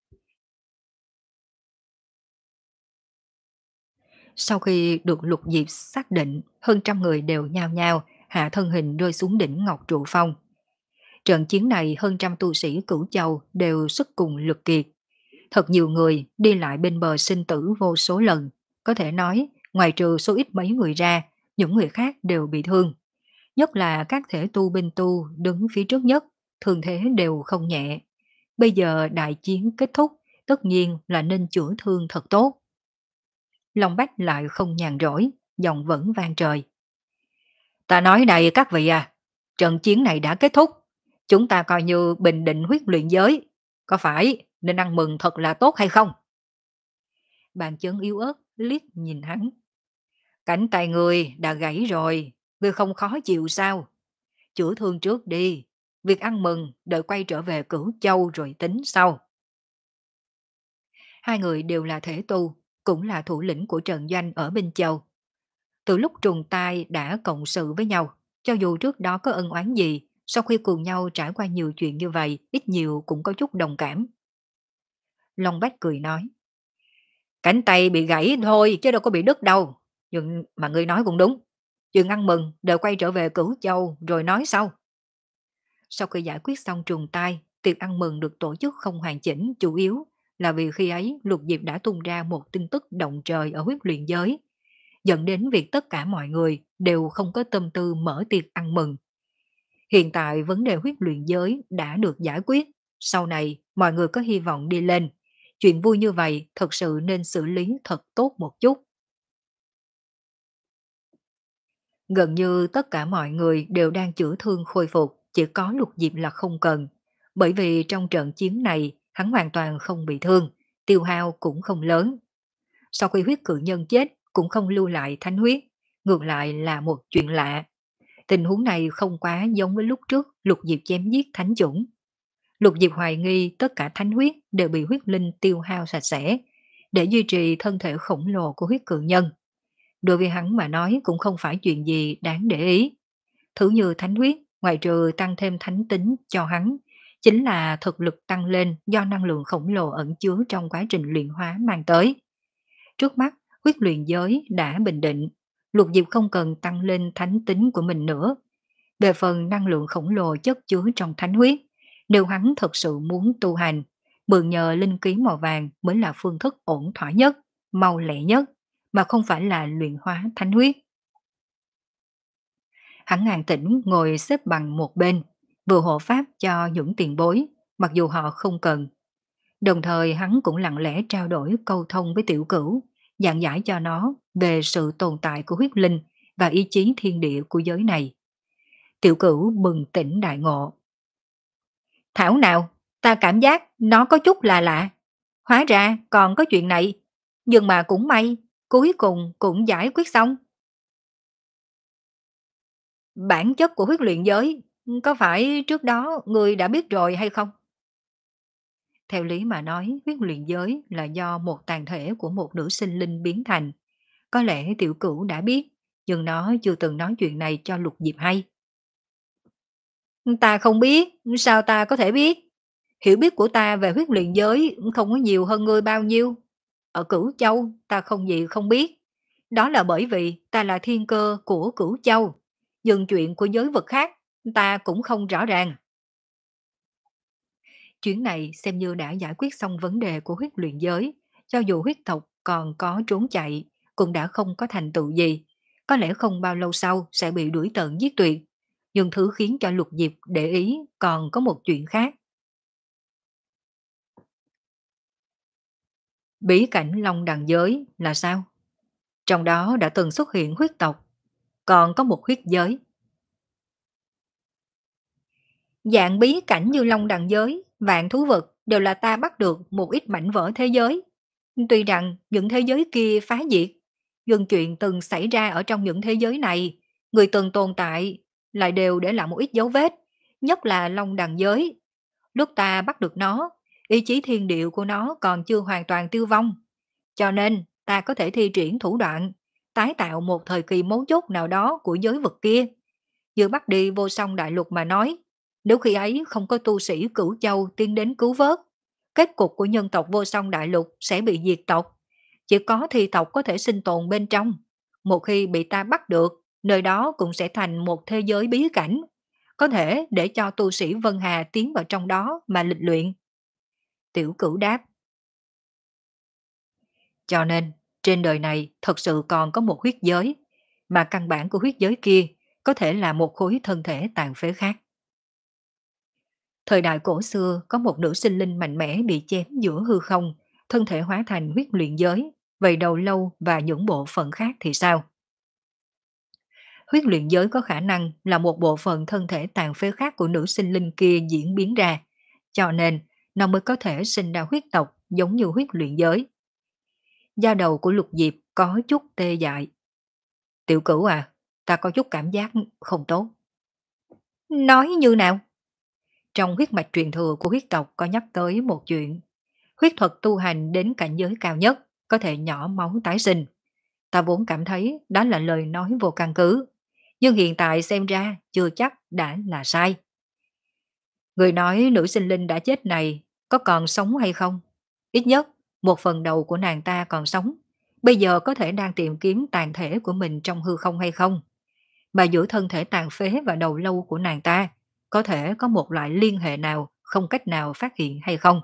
Sau khi được Lục Diệp xác định, hơn trăm người đều nhao nhao hạ thân hình rơi xuống đỉnh Ngọc Trụ Phong. Trận chiến này hơn trăm tu sĩ Cửu Châu đều sức cùng lực kiệt. Thật nhiều người đi lại bên bờ sinh tử vô số lần. Có thể nói, ngoài trừ số ít mấy người ra, những người khác đều bị thương. Nhất là các thể tu binh tu đứng phía trước nhất, thường thế đều không nhẹ. Bây giờ đại chiến kết thúc, tất nhiên là nên chữa thương thật tốt. Long Bách lại không nhàn rỗi, giọng vẫn vang trời. Ta nói này các vị à, trận chiến này đã kết thúc. Chúng ta coi như bình định huyết luyện giới. Có phải nên ăn mừng thật là tốt hay không? Bàn chân yếu ớt liếc nhìn hắn. Cánh tay người đã gãy rồi, người không khó chịu sao? Chữa thương trước đi. Việc ăn mừng đợi quay trở về Cửu Châu rồi tính sau. Hai người đều là thể tu, cũng là thủ lĩnh của trận doanh ở Bình Châu. Từ lúc trùng tai đã cộng sự với nhau, cho dù trước đó có ân oán gì, sau khi cùng nhau trải qua nhiều chuyện như vậy, ít nhiều cũng có chút đồng cảm. Long Bách cười nói, cánh tay bị gãy thôi chứ đâu có bị đứt đâu, nhưng mà ngươi nói cũng đúng. Chuyện ăn mừng, đợi quay trở về Cửu Châu rồi nói sau. Sau khi giải quyết xong trùng tai, tiệc ăn mừng được tổ chức không hoàn chỉnh, chủ yếu là vì khi ấy Lục Diệp đã tung ra một tin tức động trời ở huyết luyện giới, dẫn đến việc tất cả mọi người đều không có tâm tư mở tiệc ăn mừng. Hiện tại vấn đề huyết luyện giới đã được giải quyết, sau này mọi người có hy vọng đi lên. Chuyện vui như vậy thật sự nên xử lý thật tốt một chút. Gần như tất cả mọi người đều đang chữa thương khôi phục, chỉ có Lục Diệp là không cần. Bởi vì trong trận chiến này, hắn hoàn toàn không bị thương, tiêu hao cũng không lớn. Sau khi huyết cự nhân chết, cũng không lưu lại thánh huyết, ngược lại là một chuyện lạ. Tình huống này không quá giống với lúc trước Lục Diệp chém giết thánh chủng. Lục Diệp hoài nghi tất cả thánh huyết đều bị huyết linh tiêu hao sạch sẽ, để duy trì thân thể khổng lồ của huyết cự nhân. Đối với hắn mà nói cũng không phải chuyện gì đáng để ý. Thứ như thánh huyết, ngoài trừ tăng thêm thánh tính cho hắn, chính là thực lực tăng lên do năng lượng khổng lồ ẩn chứa trong quá trình luyện hóa mang tới. Trước mắt, huyết luyện giới đã bình định, Lục Diệp không cần tăng lên thánh tính của mình nữa. Về phần năng lượng khổng lồ chất chứa trong thánh huyết, nếu hắn thật sự muốn tu hành, mượn nhờ linh khí màu vàng mới là phương thức ổn thỏa nhất, mau lẹ nhất, mà không phải là luyện hóa thánh huyết. Hắn ngàn tĩnh ngồi xếp bằng một bên, vừa hộ pháp cho những tiền bối, mặc dù họ không cần. Đồng thời hắn cũng lặng lẽ trao đổi câu thông với tiểu cửu, giảng giải cho nó về sự tồn tại của huyết linh và ý chí thiên địa của giới này. Tiểu cửu bừng tỉnh đại ngộ. Thảo nào, ta cảm giác nó có chút là lạ. Hóa ra còn có chuyện này, nhưng mà cũng may, cuối cùng cũng giải quyết xong. Bản chất của huyết luyện giới, có phải trước đó người đã biết rồi hay không? Theo lý mà nói, huyết luyện giới là do một tàn thể của một nữ sinh linh biến thành. Có lẽ tiểu cửu đã biết, nhưng nó chưa từng nói chuyện này cho Lục Diệp hay. Ta không biết, sao ta có thể biết? Hiểu biết của ta về huyết luyện giới không có nhiều hơn ngươi bao nhiêu. Ở Cửu Châu, ta không gì không biết. Đó là bởi vì ta là thiên cơ của Cửu Châu. Nhưng chuyện của giới vật khác, ta cũng không rõ ràng. Chuyến này xem như đã giải quyết xong vấn đề của huyết luyện giới. Cho dù huyết tộc còn có trốn chạy, cũng đã không có thành tựu gì. Có lẽ không bao lâu sau sẽ bị đuổi tận giết tuyệt. Nhưng thứ khiến cho Lục Diệp để ý còn có một chuyện khác. Bí cảnh Long Đằng Giới là sao? Trong đó đã từng xuất hiện huyết tộc, còn có một huyết giới. Dạng bí cảnh như Long Đằng Giới, vạn thú vực đều là ta bắt được một ít mảnh vỡ thế giới. Tuy rằng những thế giới kia phá diệt, nhưng chuyện từng xảy ra ở trong những thế giới này, người từng tồn tại lại đều để lại một ít dấu vết, nhất là Long Đằng Giới. Lúc ta bắt được nó, ý chí thiên điệu của nó còn chưa hoàn toàn tiêu vong. Cho nên, ta có thể thi triển thủ đoạn, tái tạo một thời kỳ mấu chốt nào đó của giới vực kia. Như bắt đi vô song đại lục mà nói, nếu khi ấy không có tu sĩ cửu châu tiến đến cứu vớt, kết cục của nhân tộc vô song đại lục sẽ bị diệt tộc. Chỉ có thi tộc có thể sinh tồn bên trong. Một khi bị ta bắt được, nơi đó cũng sẽ thành một thế giới bí cảnh. Có thể để cho tu sĩ Vân Hà tiến vào trong đó mà lịch luyện. Tiểu cửu đáp. Cho nên, trên đời này thật sự còn có một huyết giới, mà căn bản của huyết giới kia có thể là một khối thân thể tàn phế khác. Thời đại cổ xưa có một nữ sinh linh mạnh mẽ bị chém giữa hư không, thân thể hóa thành huyết luyện giới, vậy đầu lâu và những bộ phận khác thì sao? Huyết luyện giới có khả năng là một bộ phận thân thể tàn phế khác của nữ sinh linh kia diễn biến ra, cho nên nó mới có thể sinh ra huyết tộc giống như huyết luyện giới. Da đầu của Lục Diệp có chút tê dại. Tiểu cửu à, ta có chút cảm giác không tốt. Nói như nào? Trong huyết mạch truyền thừa của huyết tộc có nhắc tới một chuyện. Huyết thuật tu hành đến cảnh giới cao nhất, có thể nhỏ máu tái sinh. Ta vốn cảm thấy đó là lời nói vô căn cứ. Nhưng hiện tại xem ra chưa chắc đã là sai. Người nói nữ sinh linh đã chết này có còn sống hay không? Ít nhất, một phần đầu của nàng ta còn sống. Bây giờ có thể đang tìm kiếm tàn thể của mình trong hư không hay không? Mà giữa thân thể tàn phế và đầu lâu của nàng ta, có thể có một loại liên hệ nào không cách nào phát hiện hay không?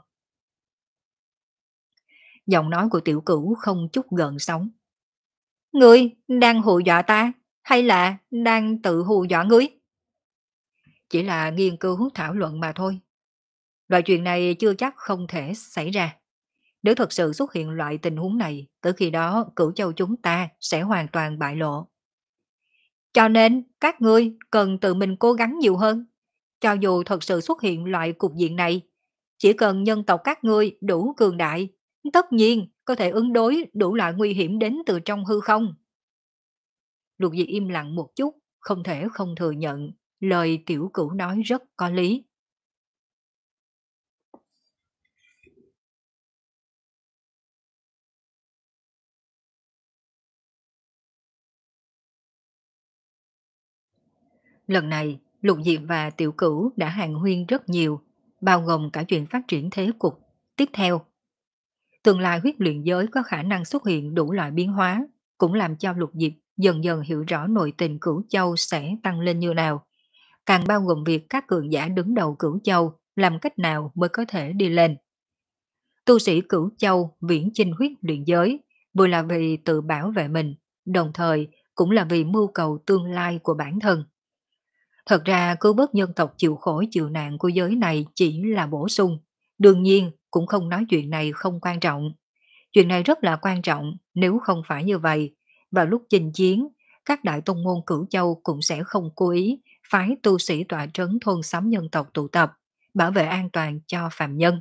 Giọng nói của tiểu cửu không chút gợn sóng. Ngươi đang hù dọa ta, hay là đang tự hù dọa ngươi? Chỉ là nghiên cứu thảo luận mà thôi. Loại chuyện này chưa chắc không thể xảy ra. Nếu thật sự xuất hiện loại tình huống này, tới khi đó cửu châu chúng ta sẽ hoàn toàn bại lộ. Cho nên, các ngươi cần tự mình cố gắng nhiều hơn. Cho dù thật sự xuất hiện loại cục diện này, chỉ cần nhân tộc các ngươi đủ cường đại, tất nhiên có thể ứng đối đủ loại nguy hiểm đến từ trong hư không. Lục Diệp im lặng một chút, không thể không thừa nhận, lời tiểu cửu nói rất có lý. Lần này, Lục Diệp và Tiểu Cửu đã hàn huyên rất nhiều, bao gồm cả chuyện phát triển thế cục. Tiếp theo, Tương lai huyết luyện giới có khả năng xuất hiện đủ loại biến hóa, cũng làm cho Lục Diệp dần dần hiểu rõ nội tình Cửu Châu sẽ tăng lên như nào, càng bao gồm việc các cường giả đứng đầu Cửu Châu làm cách nào mới có thể đi lên. Tu sĩ Cửu Châu viễn chinh huyết luyện giới, vừa là vì tự bảo vệ mình, đồng thời cũng là vì mưu cầu tương lai của bản thân. Thật ra cứu vớt nhân tộc chịu khổ chịu nạn của giới này chỉ là bổ sung, đương nhiên cũng không nói chuyện này không quan trọng. Chuyện này rất là quan trọng, nếu không phải như vậy, vào lúc chinh chiến, các đại tông môn Cửu Châu cũng sẽ không cố ý phái tu sĩ tọa trấn thôn xóm nhân tộc tụ tập, bảo vệ an toàn cho phàm nhân.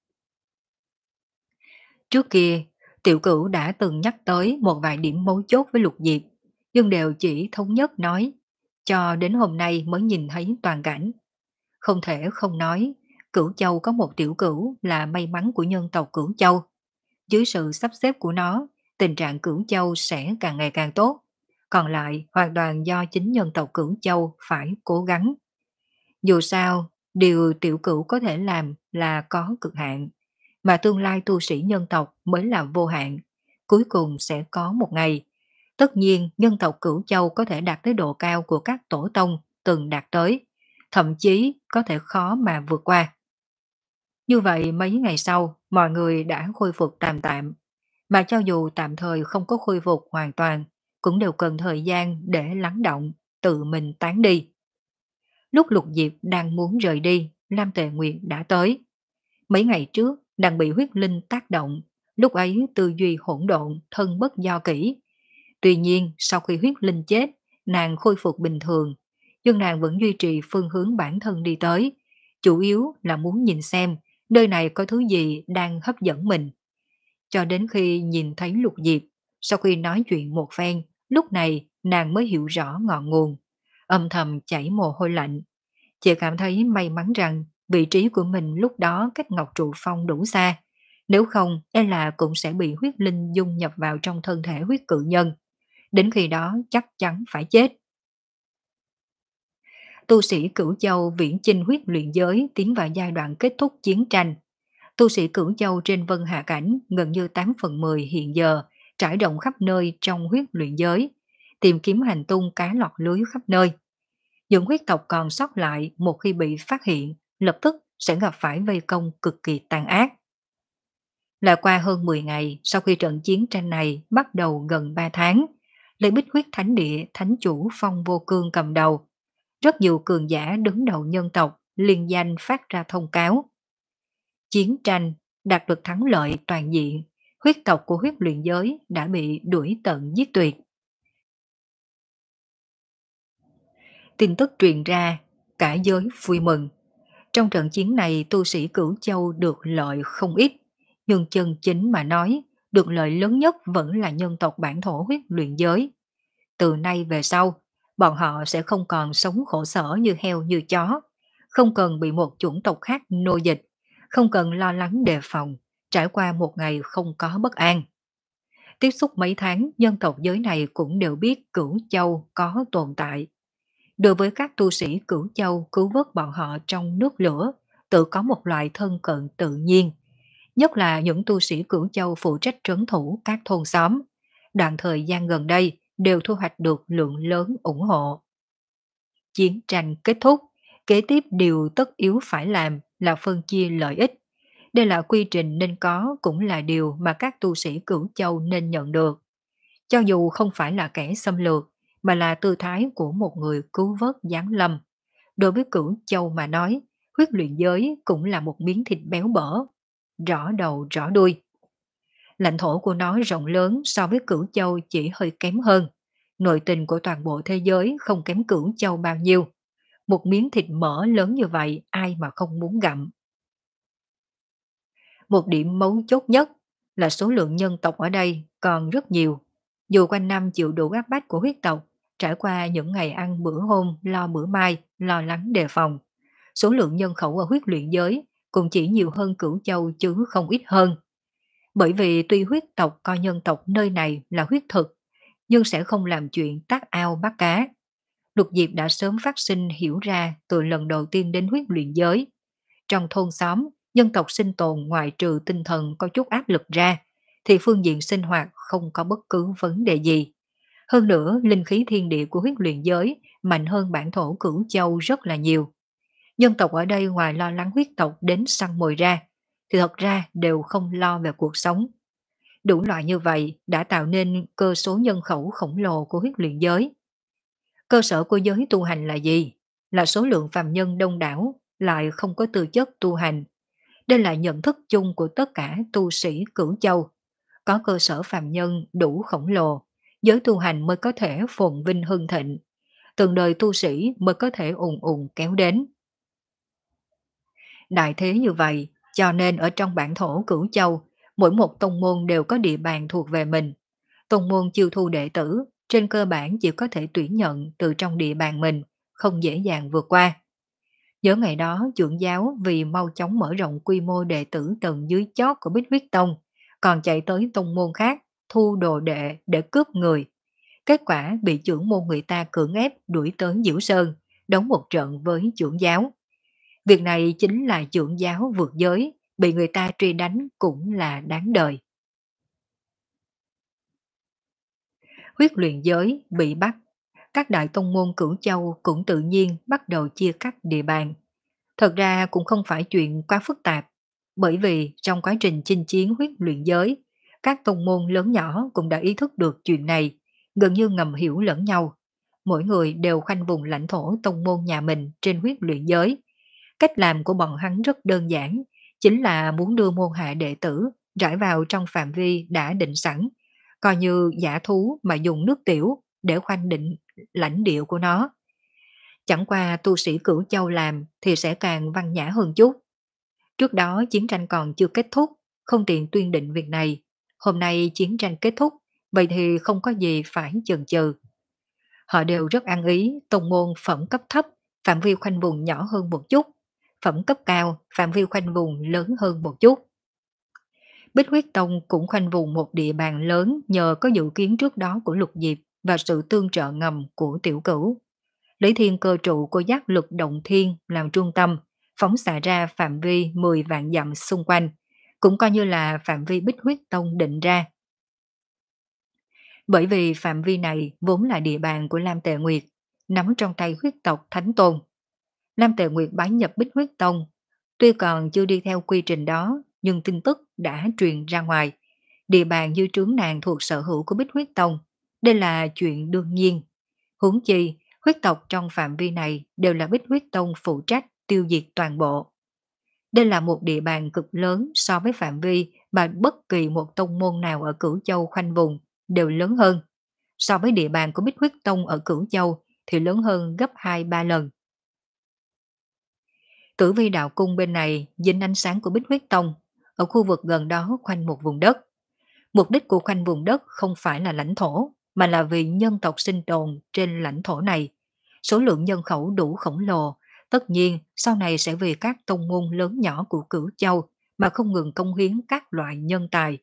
Trước kia, Tiểu Cửu đã từng nhắc tới một vài điểm mấu chốt với Lục Diệp, nhưng đều chỉ thống nhất nói, cho đến hôm nay mới nhìn thấy toàn cảnh. Không thể không nói, Cửu Châu có một Tiểu Cửu là may mắn của nhân tộc Cửu Châu. Dưới sự sắp xếp của nó, tình trạng Cửu Châu sẽ càng ngày càng tốt. Còn lại hoàn toàn do chính nhân tộc Cửu Châu phải cố gắng. Dù sao, điều Tiểu Cửu có thể làm là có cực hạn, mà tương lai tu sĩ nhân tộc mới là vô hạn. Cuối cùng sẽ có một ngày. Tất nhiên, nhân tộc Cửu Châu có thể đạt tới độ cao của các tổ tông từng đạt tới, thậm chí có thể khó mà vượt qua. Như vậy mấy ngày sau, mọi người đã khôi phục tạm tạm, mà cho dù tạm thời không có khôi phục hoàn toàn, cũng đều cần thời gian để lắng động, tự mình tán đi. Lúc Lục Diệp đang muốn rời đi, Lam Tề Nguyệt đã tới. Mấy ngày trước, đang bị huyết linh tác động, lúc ấy tư duy hỗn độn, thân bất do kỹ. Tuy nhiên, sau khi huyết linh chết, nàng khôi phục bình thường, nhưng nàng vẫn duy trì phương hướng bản thân đi tới, chủ yếu là muốn nhìn xem nơi này có thứ gì đang hấp dẫn mình. Cho đến khi nhìn thấy Lục Diệp, sau khi nói chuyện một phen, lúc này nàng mới hiểu rõ ngọn nguồn, âm thầm chảy mồ hôi lạnh. Chị cảm thấy may mắn rằng vị trí của mình lúc đó cách Ngọc Trụ Phong đủ xa, nếu không e là cũng sẽ bị huyết linh dung nhập vào trong thân thể huyết cự nhân. Đến khi đó chắc chắn phải chết. Tu sĩ Cửu Châu viễn chinh huyết luyện giới tiến vào giai đoạn kết thúc chiến tranh. Tu sĩ Cửu Châu trên Vân Hạ Cảnh gần như tám phần mười hiện giờ trải rộng khắp nơi trong huyết luyện giới, tìm kiếm hành tung cá lọt lưới khắp nơi. Những huyết tộc còn sót lại một khi bị phát hiện, lập tức sẽ gặp phải vây công cực kỳ tàn ác. Lại qua hơn mười ngày sau khi trận chiến tranh này bắt đầu gần ba tháng, lấy Bích Huyết Thánh Địa Thánh Chủ Phong Vô Cương cầm đầu, rất nhiều cường giả đứng đầu nhân tộc liên danh phát ra thông cáo. Chiến tranh đạt được thắng lợi toàn diện, huyết tộc của huyết luyện giới đã bị đuổi tận giết tuyệt. Tin tức truyền ra, cả giới vui mừng. Trong trận chiến này tu sĩ Cửu Châu được lợi không ít, nhưng chân chính mà nói, được lợi lớn nhất vẫn là nhân tộc bản thổ huyết luyện giới. Từ nay về sau, bọn họ sẽ không còn sống khổ sở như heo như chó, không cần bị một chủng tộc khác nô dịch, không cần lo lắng đề phòng, trải qua một ngày không có bất an. Tiếp xúc mấy tháng, nhân tộc giới này cũng đều biết Cửu Châu có tồn tại. Đối với các tu sĩ Cửu Châu cứu vớt bọn họ trong nước lửa, tự có một loại thân cận tự nhiên. Nhất là những tu sĩ Cửu Châu phụ trách trấn thủ các thôn xóm. Đoạn thời gian gần đây đều thu hoạch được lượng lớn ủng hộ. Chiến tranh kết thúc, kế tiếp điều tất yếu phải làm là phân chia lợi ích. Đây là quy trình nên có, cũng là điều mà các tu sĩ Cửu Châu nên nhận được. Cho dù không phải là kẻ xâm lược, mà là tư thái của một người cứu vớt giáng lâm. Đối với Cửu Châu mà nói, huyết luyện giới cũng là một miếng thịt béo bở, rõ đầu rõ đuôi. Lãnh thổ của nó rộng lớn so với Cửu Châu chỉ hơi kém hơn. Nội tình của toàn bộ thế giới không kém Cửu Châu bao nhiêu. Một miếng thịt mỡ lớn như vậy ai mà không muốn gặm. Một điểm mấu chốt nhất là số lượng nhân tộc ở đây còn rất nhiều. Dù quanh năm chịu đủ áp bách của huyết tộc, trải qua những ngày ăn bữa hôm, lo bữa mai, lo lắng đề phòng. Số lượng nhân khẩu ở huyết luyện giới cũng chỉ nhiều hơn Cửu Châu chứ không ít hơn. Bởi vì tuy huyết tộc coi nhân tộc nơi này là huyết thực, nhưng sẽ không làm chuyện tác ao bắt cá. Lục Diệp đã sớm phát sinh hiểu ra từ lần đầu tiên đến huyết luyện giới. Trong thôn xóm, Nhân tộc sinh tồn ngoại trừ tinh thần có chút áp lực ra, thì phương diện sinh hoạt không có bất cứ vấn đề gì. Hơn nữa, linh khí thiên địa của huyết luyện giới mạnh hơn bản thổ Cửu Châu rất là nhiều. Dân tộc ở đây ngoài lo lắng huyết tộc đến săn mồi ra, thì thật ra đều không lo về cuộc sống. Đủ loại như vậy đã tạo nên cơ số nhân khẩu khổng lồ của huyết luyện giới. Cơ sở của giới tu hành là gì? Là số lượng phàm nhân đông đảo, lại không có tư chất tu hành. Đây là nhận thức chung của tất cả tu sĩ Cửu Châu. Có cơ sở phàm nhân đủ khổng lồ, giới tu hành mới có thể phồn vinh hưng thịnh. Từng đời tu sĩ mới có thể ùn ùn kéo đến. Đại thế như vậy, cho nên ở trong bản thổ Cửu Châu, mỗi một tông môn đều có địa bàn thuộc về mình. Tông môn chiêu thu đệ tử, trên cơ bản chỉ có thể tuyển nhận từ trong địa bàn mình, không dễ dàng vượt qua. Nhớ ngày đó, trưởng giáo vì mau chóng mở rộng quy mô đệ tử tầng dưới chót của Bích Huyết Tông, còn chạy tới tông môn khác, thu đồ đệ để cướp người. Kết quả bị trưởng môn người ta cưỡng ép đuổi tới Diễu Sơn, đóng một trận với trưởng giáo. Việc này chính là trưởng giáo vượt giới, bị người ta truy đánh cũng là đáng đời. Huyết luyện giới bị bắt, các đại tông môn Cửu Châu cũng tự nhiên bắt đầu chia cắt địa bàn. Thật ra cũng không phải chuyện quá phức tạp, bởi vì trong quá trình chinh chiến huyết luyện giới, các tông môn lớn nhỏ cũng đã ý thức được chuyện này, gần như ngầm hiểu lẫn nhau. Mỗi người đều khoanh vùng lãnh thổ tông môn nhà mình trên huyết luyện giới. Cách làm của bọn hắn rất đơn giản, chính là muốn đưa môn hạ đệ tử rải vào trong phạm vi đã định sẵn, coi như giả thú mà dùng nước tiểu để khoanh định lãnh địa của nó. Chẳng qua tu sĩ Cửu Châu làm thì sẽ càng văn nhã hơn chút. Trước đó chiến tranh còn chưa kết thúc, không tiện tuyên định việc này. Hôm nay chiến tranh kết thúc, vậy thì không có gì phải chần chừ. Họ đều rất ăn ý, tông môn phẩm cấp thấp, phạm vi khoanh vùng nhỏ hơn một chút. Phẩm cấp cao, phạm vi khoanh vùng lớn hơn một chút. Bích Huyết Tông cũng khoanh vùng một địa bàn lớn nhờ có dự kiến trước đó của Lục Diệp và sự tương trợ ngầm của Tiểu Cửu. Lấy thiên cơ trụ của giác lực động thiên làm trung tâm, phóng xạ ra phạm vi mười vạn dặm xung quanh, cũng coi như là phạm vi Bích Huyết Tông định ra. Bởi vì phạm vi này vốn là địa bàn của Lam Tề Nguyệt, nắm trong tay huyết tộc Thánh Tôn. Lam Tề Nguyệt bái nhập Bích Huyết Tông, tuy còn chưa đi theo quy trình đó, nhưng tin tức đã truyền ra ngoài. Địa bàn dư trướng nàng thuộc sở hữu của Bích Huyết Tông, đây là chuyện đương nhiên. Huống chi, huyết tộc trong phạm vi này đều là Bích Huyết Tông phụ trách tiêu diệt toàn bộ. Đây là một địa bàn cực lớn so với phạm vi mà bất kỳ một tông môn nào ở Cửu Châu khoanh vùng đều lớn hơn. So với địa bàn của Bích Huyết Tông ở Cửu Châu thì lớn hơn gấp hai ba lần. Tử Vi đạo cung bên này dính ánh sáng của Bích Huyết Tông, ở khu vực gần đó khoanh một vùng đất. Mục đích của khoanh vùng đất không phải là lãnh thổ, mà là vì nhân tộc sinh tồn trên lãnh thổ này. Số lượng nhân khẩu đủ khổng lồ, tất nhiên sau này sẽ vì các tông môn lớn nhỏ của Cửu Châu mà không ngừng công hiến các loại nhân tài.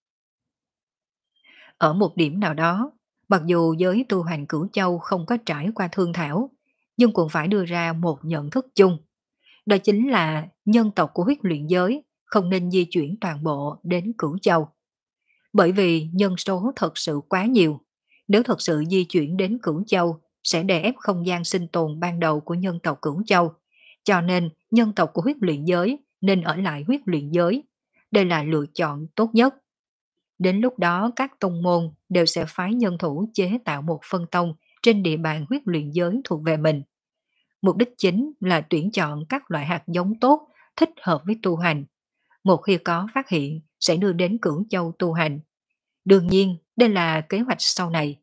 Ở một điểm nào đó, mặc dù giới tu hành Cửu Châu không có trải qua thương thảo, nhưng cũng phải đưa ra một nhận thức chung. Đó chính là nhân tộc của huyết luyện giới không nên di chuyển toàn bộ đến Cửu Châu. Bởi vì nhân số thật sự quá nhiều, nếu thật sự di chuyển đến Cửu Châu sẽ đè ép không gian sinh tồn ban đầu của nhân tộc Cửu Châu. Cho nên nhân tộc của huyết luyện giới nên ở lại huyết luyện giới. Đây là lựa chọn tốt nhất. Đến lúc đó các tông môn đều sẽ phái nhân thủ chế tạo một phân tông trên địa bàn huyết luyện giới thuộc về mình. Mục đích chính là tuyển chọn các loại hạt giống tốt, thích hợp với tu hành. Một khi có phát hiện sẽ đưa đến Cửu Châu tu hành. Đương nhiên, đây là kế hoạch sau này.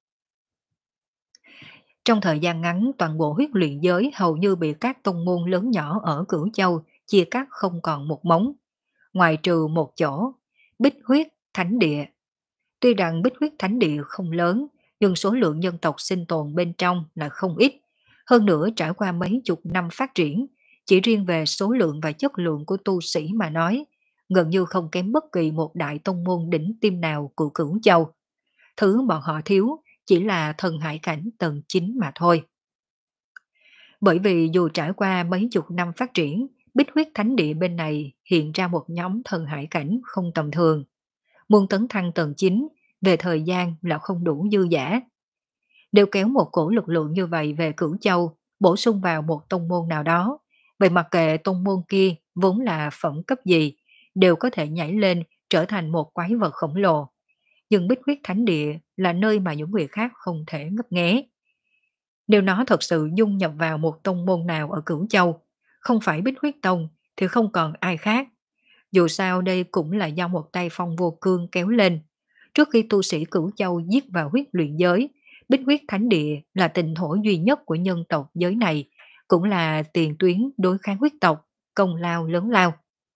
Trong thời gian ngắn, toàn bộ huyết luyện giới hầu như bị các tông môn lớn nhỏ ở Cửu Châu chia cắt không còn một móng. Ngoài trừ một chỗ, Bích Huyết Thánh Địa. Tuy rằng Bích Huyết Thánh Địa không lớn, nhưng số lượng nhân tộc sinh tồn bên trong là không ít. Hơn nữa trải qua mấy chục năm phát triển, chỉ riêng về số lượng và chất lượng của tu sĩ mà nói, gần như không kém bất kỳ một đại tông môn đỉnh tim nào của Cửu Châu. Thứ bọn họ thiếu chỉ là thần hải cảnh tầng chín mà thôi. Bởi vì dù trải qua mấy chục năm phát triển, Bích huyết thánh địa bên này hiện ra một nhóm thần hải cảnh không tầm thường. Muốn tấn thăng tầng chín, về thời gian là không đủ dư dả. Đều kéo một cổ lực lượng như vậy về Cửu Châu, bổ sung vào một tông môn nào đó. Vậy mặc kệ tông môn kia vốn là phẩm cấp gì, đều có thể nhảy lên trở thành một quái vật khổng lồ. Nhưng Bích huyết thánh địa là nơi mà những người khác không thể ngấp nghé. Nếu nó thật sự dung nhập vào một tông môn nào ở Cửu Châu, không phải Bích huyết tông thì không còn ai khác. Dù sao đây cũng là do một tay Phong Vô Cương kéo lên. Trước khi tu sĩ Cửu Châu giết vào huyết luyện giới, Bích huyết thánh địa là tình thổ duy nhất của nhân tộc giới này, cũng là tiền tuyến đối kháng huyết tộc, công lao lớn lao.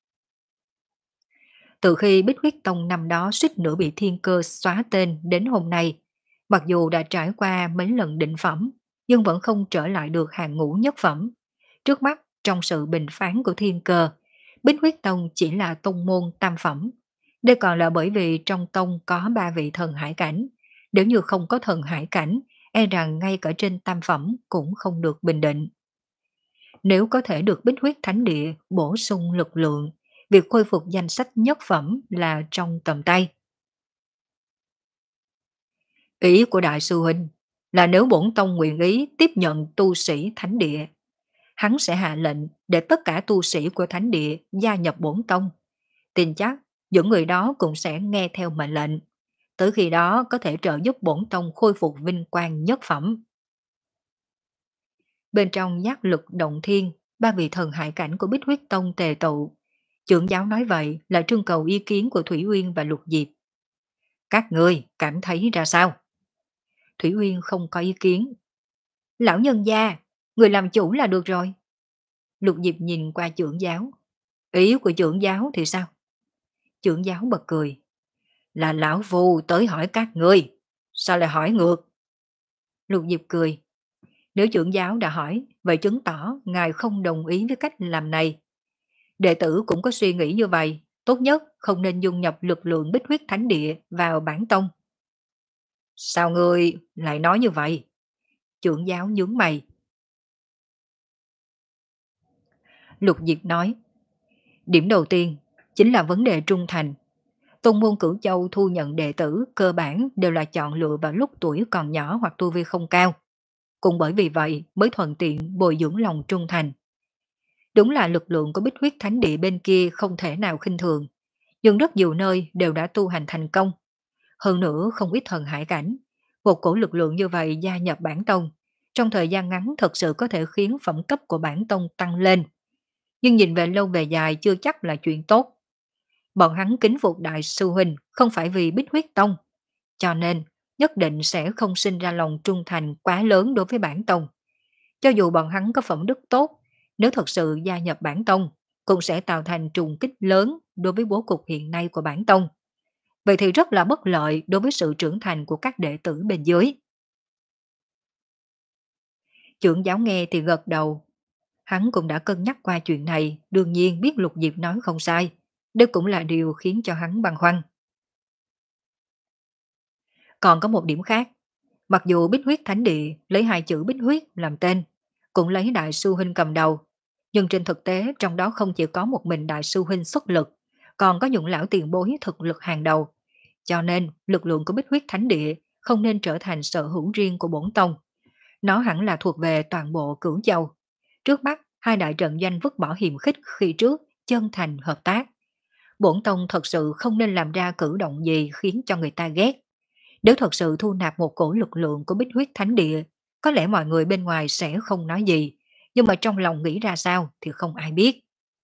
Từ khi Bích huyết tông năm đó suýt nữa bị thiên cơ xóa tên đến hôm nay, mặc dù đã trải qua mấy lần định phẩm, nhưng vẫn không trở lại được hàng ngũ nhất phẩm. Trước mắt, trong sự bình phán của thiên cơ, Bích huyết tông chỉ là tông môn tam phẩm. Đây còn là bởi vì trong tông có ba vị thần hải cảnh. Nếu như không có thần hải cảnh, e rằng ngay cả trên tam phẩm cũng không được bình định. Nếu có thể được Bích huyết thánh địa bổ sung lực lượng, việc khôi phục danh sách nhất phẩm là trong tầm tay. Ý của Đại sư Huynh là nếu bổn tông nguyện ý tiếp nhận tu sĩ thánh địa, hắn sẽ hạ lệnh để tất cả tu sĩ của thánh địa gia nhập bổn tông. Tin chắc những người đó cũng sẽ nghe theo mệnh lệnh. Tới khi đó có thể trợ giúp bổn tông khôi phục vinh quang nhất phẩm. Bên trong giác lực động thiên, ba vị thần hải cảnh của Bích huyết tông tề tụ. Trưởng giáo nói vậy là trưng cầu ý kiến của Thủy Uyên và Lục Diệp. Các ngươi cảm thấy ra sao? Thủy Uyên không có ý kiến. Lão nhân gia, người làm chủ là được rồi. Lục Diệp nhìn qua trưởng giáo. Ý của trưởng giáo thì sao? Trưởng giáo bật cười. Là lão phu tới hỏi các ngươi. Sao lại hỏi ngược? Lục Diệp cười. Nếu trưởng giáo đã hỏi, vậy chứng tỏ ngài không đồng ý với cách làm này. Đệ tử cũng có suy nghĩ như vậy. Tốt nhất không nên dung nhập lực lượng Bích huyết thánh địa vào bản tông. Sao ngươi lại nói như vậy? Trưởng giáo nhướng mày. Lục Diệp nói. Điểm đầu tiên chính là vấn đề trung thành. Tôn môn Cửu Châu thu nhận đệ tử cơ bản đều là chọn lựa vào lúc tuổi còn nhỏ hoặc tu vi không cao. Cũng bởi vì vậy mới thuận tiện bồi dưỡng lòng trung thành. Đúng là lực lượng của Bích huyết thánh địa bên kia không thể nào khinh thường, nhưng rất nhiều nơi đều đã tu hành thành công. Hơn nữa không ít thần hải cảnh. Một cổ lực lượng như vậy gia nhập bản tông, trong thời gian ngắn thật sự có thể khiến phẩm cấp của bản tông tăng lên. Nhưng nhìn về lâu về dài chưa chắc là chuyện tốt. Bọn hắn kính phục đại sư huynh không phải vì Bích huyết tông, cho nên nhất định sẽ không sinh ra lòng trung thành quá lớn đối với bản tông. Cho dù bọn hắn có phẩm đức tốt, nếu thật sự gia nhập bản tông, cũng sẽ tạo thành trùng kích lớn đối với bố cục hiện nay của bản tông. Vậy thì rất là bất lợi đối với sự trưởng thành của các đệ tử bên dưới. Trưởng giáo nghe thì gật đầu. Hắn cũng đã cân nhắc qua chuyện này, đương nhiên biết Lục Diệp nói không sai. Đây cũng là điều khiến cho hắn băn khoăn. Còn có một điểm khác. Mặc dù Bích huyết thánh địa lấy hai chữ Bích huyết làm tên, cũng lấy đại sư huynh cầm đầu, nhưng trên thực tế trong đó không chỉ có một mình đại sư huynh xuất lực, còn có những lão tiền bối thực lực hàng đầu. Cho nên lực lượng của Bích huyết thánh địa không nên trở thành sở hữu riêng của bổn tông. Nó hẳn là thuộc về toàn bộ Cửu Châu. Trước mắt, hai đại trận doanh vứt bỏ hiềm khích khi trước, chân thành hợp tác. Bổn tông thật sự không nên làm ra cử động gì khiến cho người ta ghét. Nếu thật sự thu nạp một cổ lực lượng của Bích huyết thánh địa, có lẽ mọi người bên ngoài sẽ không nói gì, nhưng mà trong lòng nghĩ ra sao thì không ai biết.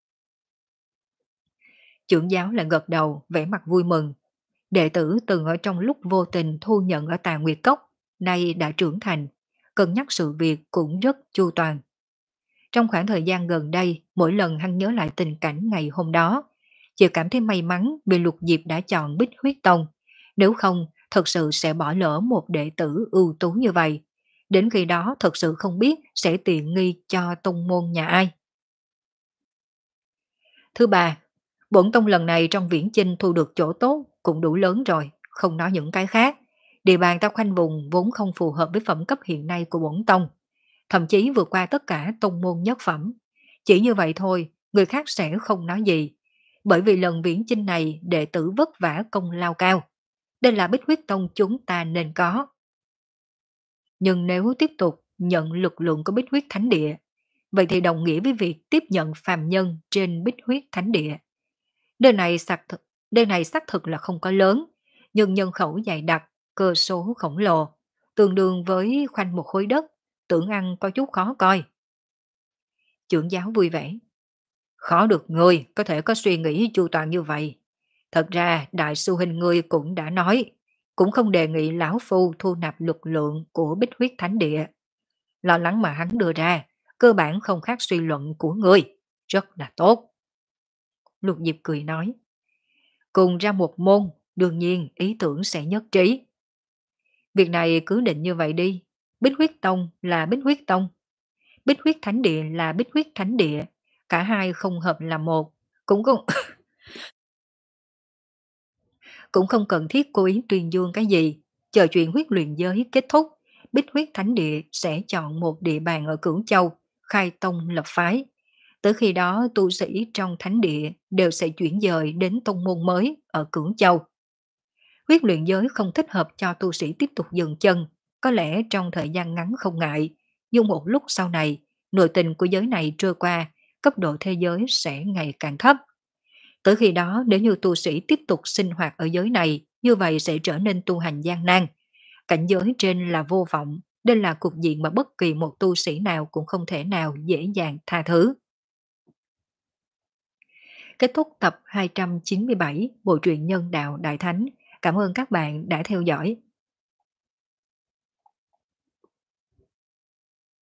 Trưởng giáo lại gật đầu, vẻ mặt vui mừng. Đệ tử từng ở trong lúc vô tình thu nhận ở Tà Nguyệt Cốc, nay đã trưởng thành, cân nhắc sự việc cũng rất chu toàn. Trong khoảng thời gian gần đây, mỗi lần hắn nhớ lại tình cảnh ngày hôm đó, chỉ cảm thấy may mắn vì Lục Diệp đã chọn Bích huyết tông, nếu không thật sự sẽ bỏ lỡ một đệ tử ưu tú như vậy. Đến khi đó thật sự không biết sẽ tiện nghi cho tông môn nhà ai. Thứ ba, bổn tông lần này trong viễn chinh thu được chỗ tốt cũng đủ lớn rồi, không nói những cái khác. Địa bàn ta khoanh vùng vốn không phù hợp với phẩm cấp hiện nay của bổn tông, thậm chí vượt qua tất cả tông môn nhất phẩm. Chỉ như vậy thôi người khác sẽ không nói gì, bởi vì lần viễn chinh này đệ tử vất vả công lao cao. Đây là Bích Huyết Tông chúng ta nên có. Nhưng nếu tiếp tục nhận lực lượng của Bích Huyết Thánh Địa, vậy thì đồng nghĩa với việc tiếp nhận phàm nhân trên Bích Huyết Thánh Địa. Nơi này xác thực, nơi này xác thực là không có lớn, nhưng nhân khẩu dày đặc, cơ số khổng lồ, tương đương với khoanh một khối đất, tưởng ăn có chút khó coi. Trưởng giáo vui vẻ. Khó được người có thể có suy nghĩ chu toàn như vậy. Thật ra đại sư huynh ngươi cũng đã nói, cũng không đề nghị lão phu thu nạp lực lượng của Bích Huyết Thánh Địa. Lo lắng mà hắn đưa ra, cơ bản không khác suy luận của ngươi, rất là tốt. Lục Diệp cười nói, cùng ra một môn, đương nhiên ý tưởng sẽ nhất trí. Việc này cứ định như vậy đi, Bích Huyết Tông là Bích Huyết Tông, Bích Huyết Thánh Địa là Bích Huyết Thánh Địa, cả hai không hợp là một, cũng không cũng không cần thiết cố ý tuyên dương cái gì. Chờ chuyện huyết luyện giới kết thúc, Bích Huyết Thánh Địa sẽ chọn một địa bàn ở Cửu Châu, khai tông lập phái. Tới khi đó tu sĩ trong thánh địa đều sẽ chuyển dời đến tông môn mới ở Cửu Châu. Huyết luyện giới không thích hợp cho tu sĩ tiếp tục dừng chân, có lẽ trong thời gian ngắn không ngại, nhưng một lúc sau này, nội tình của giới này trôi qua, cấp độ thế giới sẽ ngày càng thấp. Tới khi đó nếu như tu sĩ tiếp tục sinh hoạt ở giới này, như vậy sẽ trở nên tu hành gian nan. Cảnh giới trên là vô vọng, đây là cục diện mà bất kỳ một tu sĩ nào cũng không thể nào dễ dàng tha thứ. Kết thúc tập hai trăm chín mươi bảy Bộ truyện Nhân Đạo Đại Thánh. Cảm ơn các bạn đã theo dõi.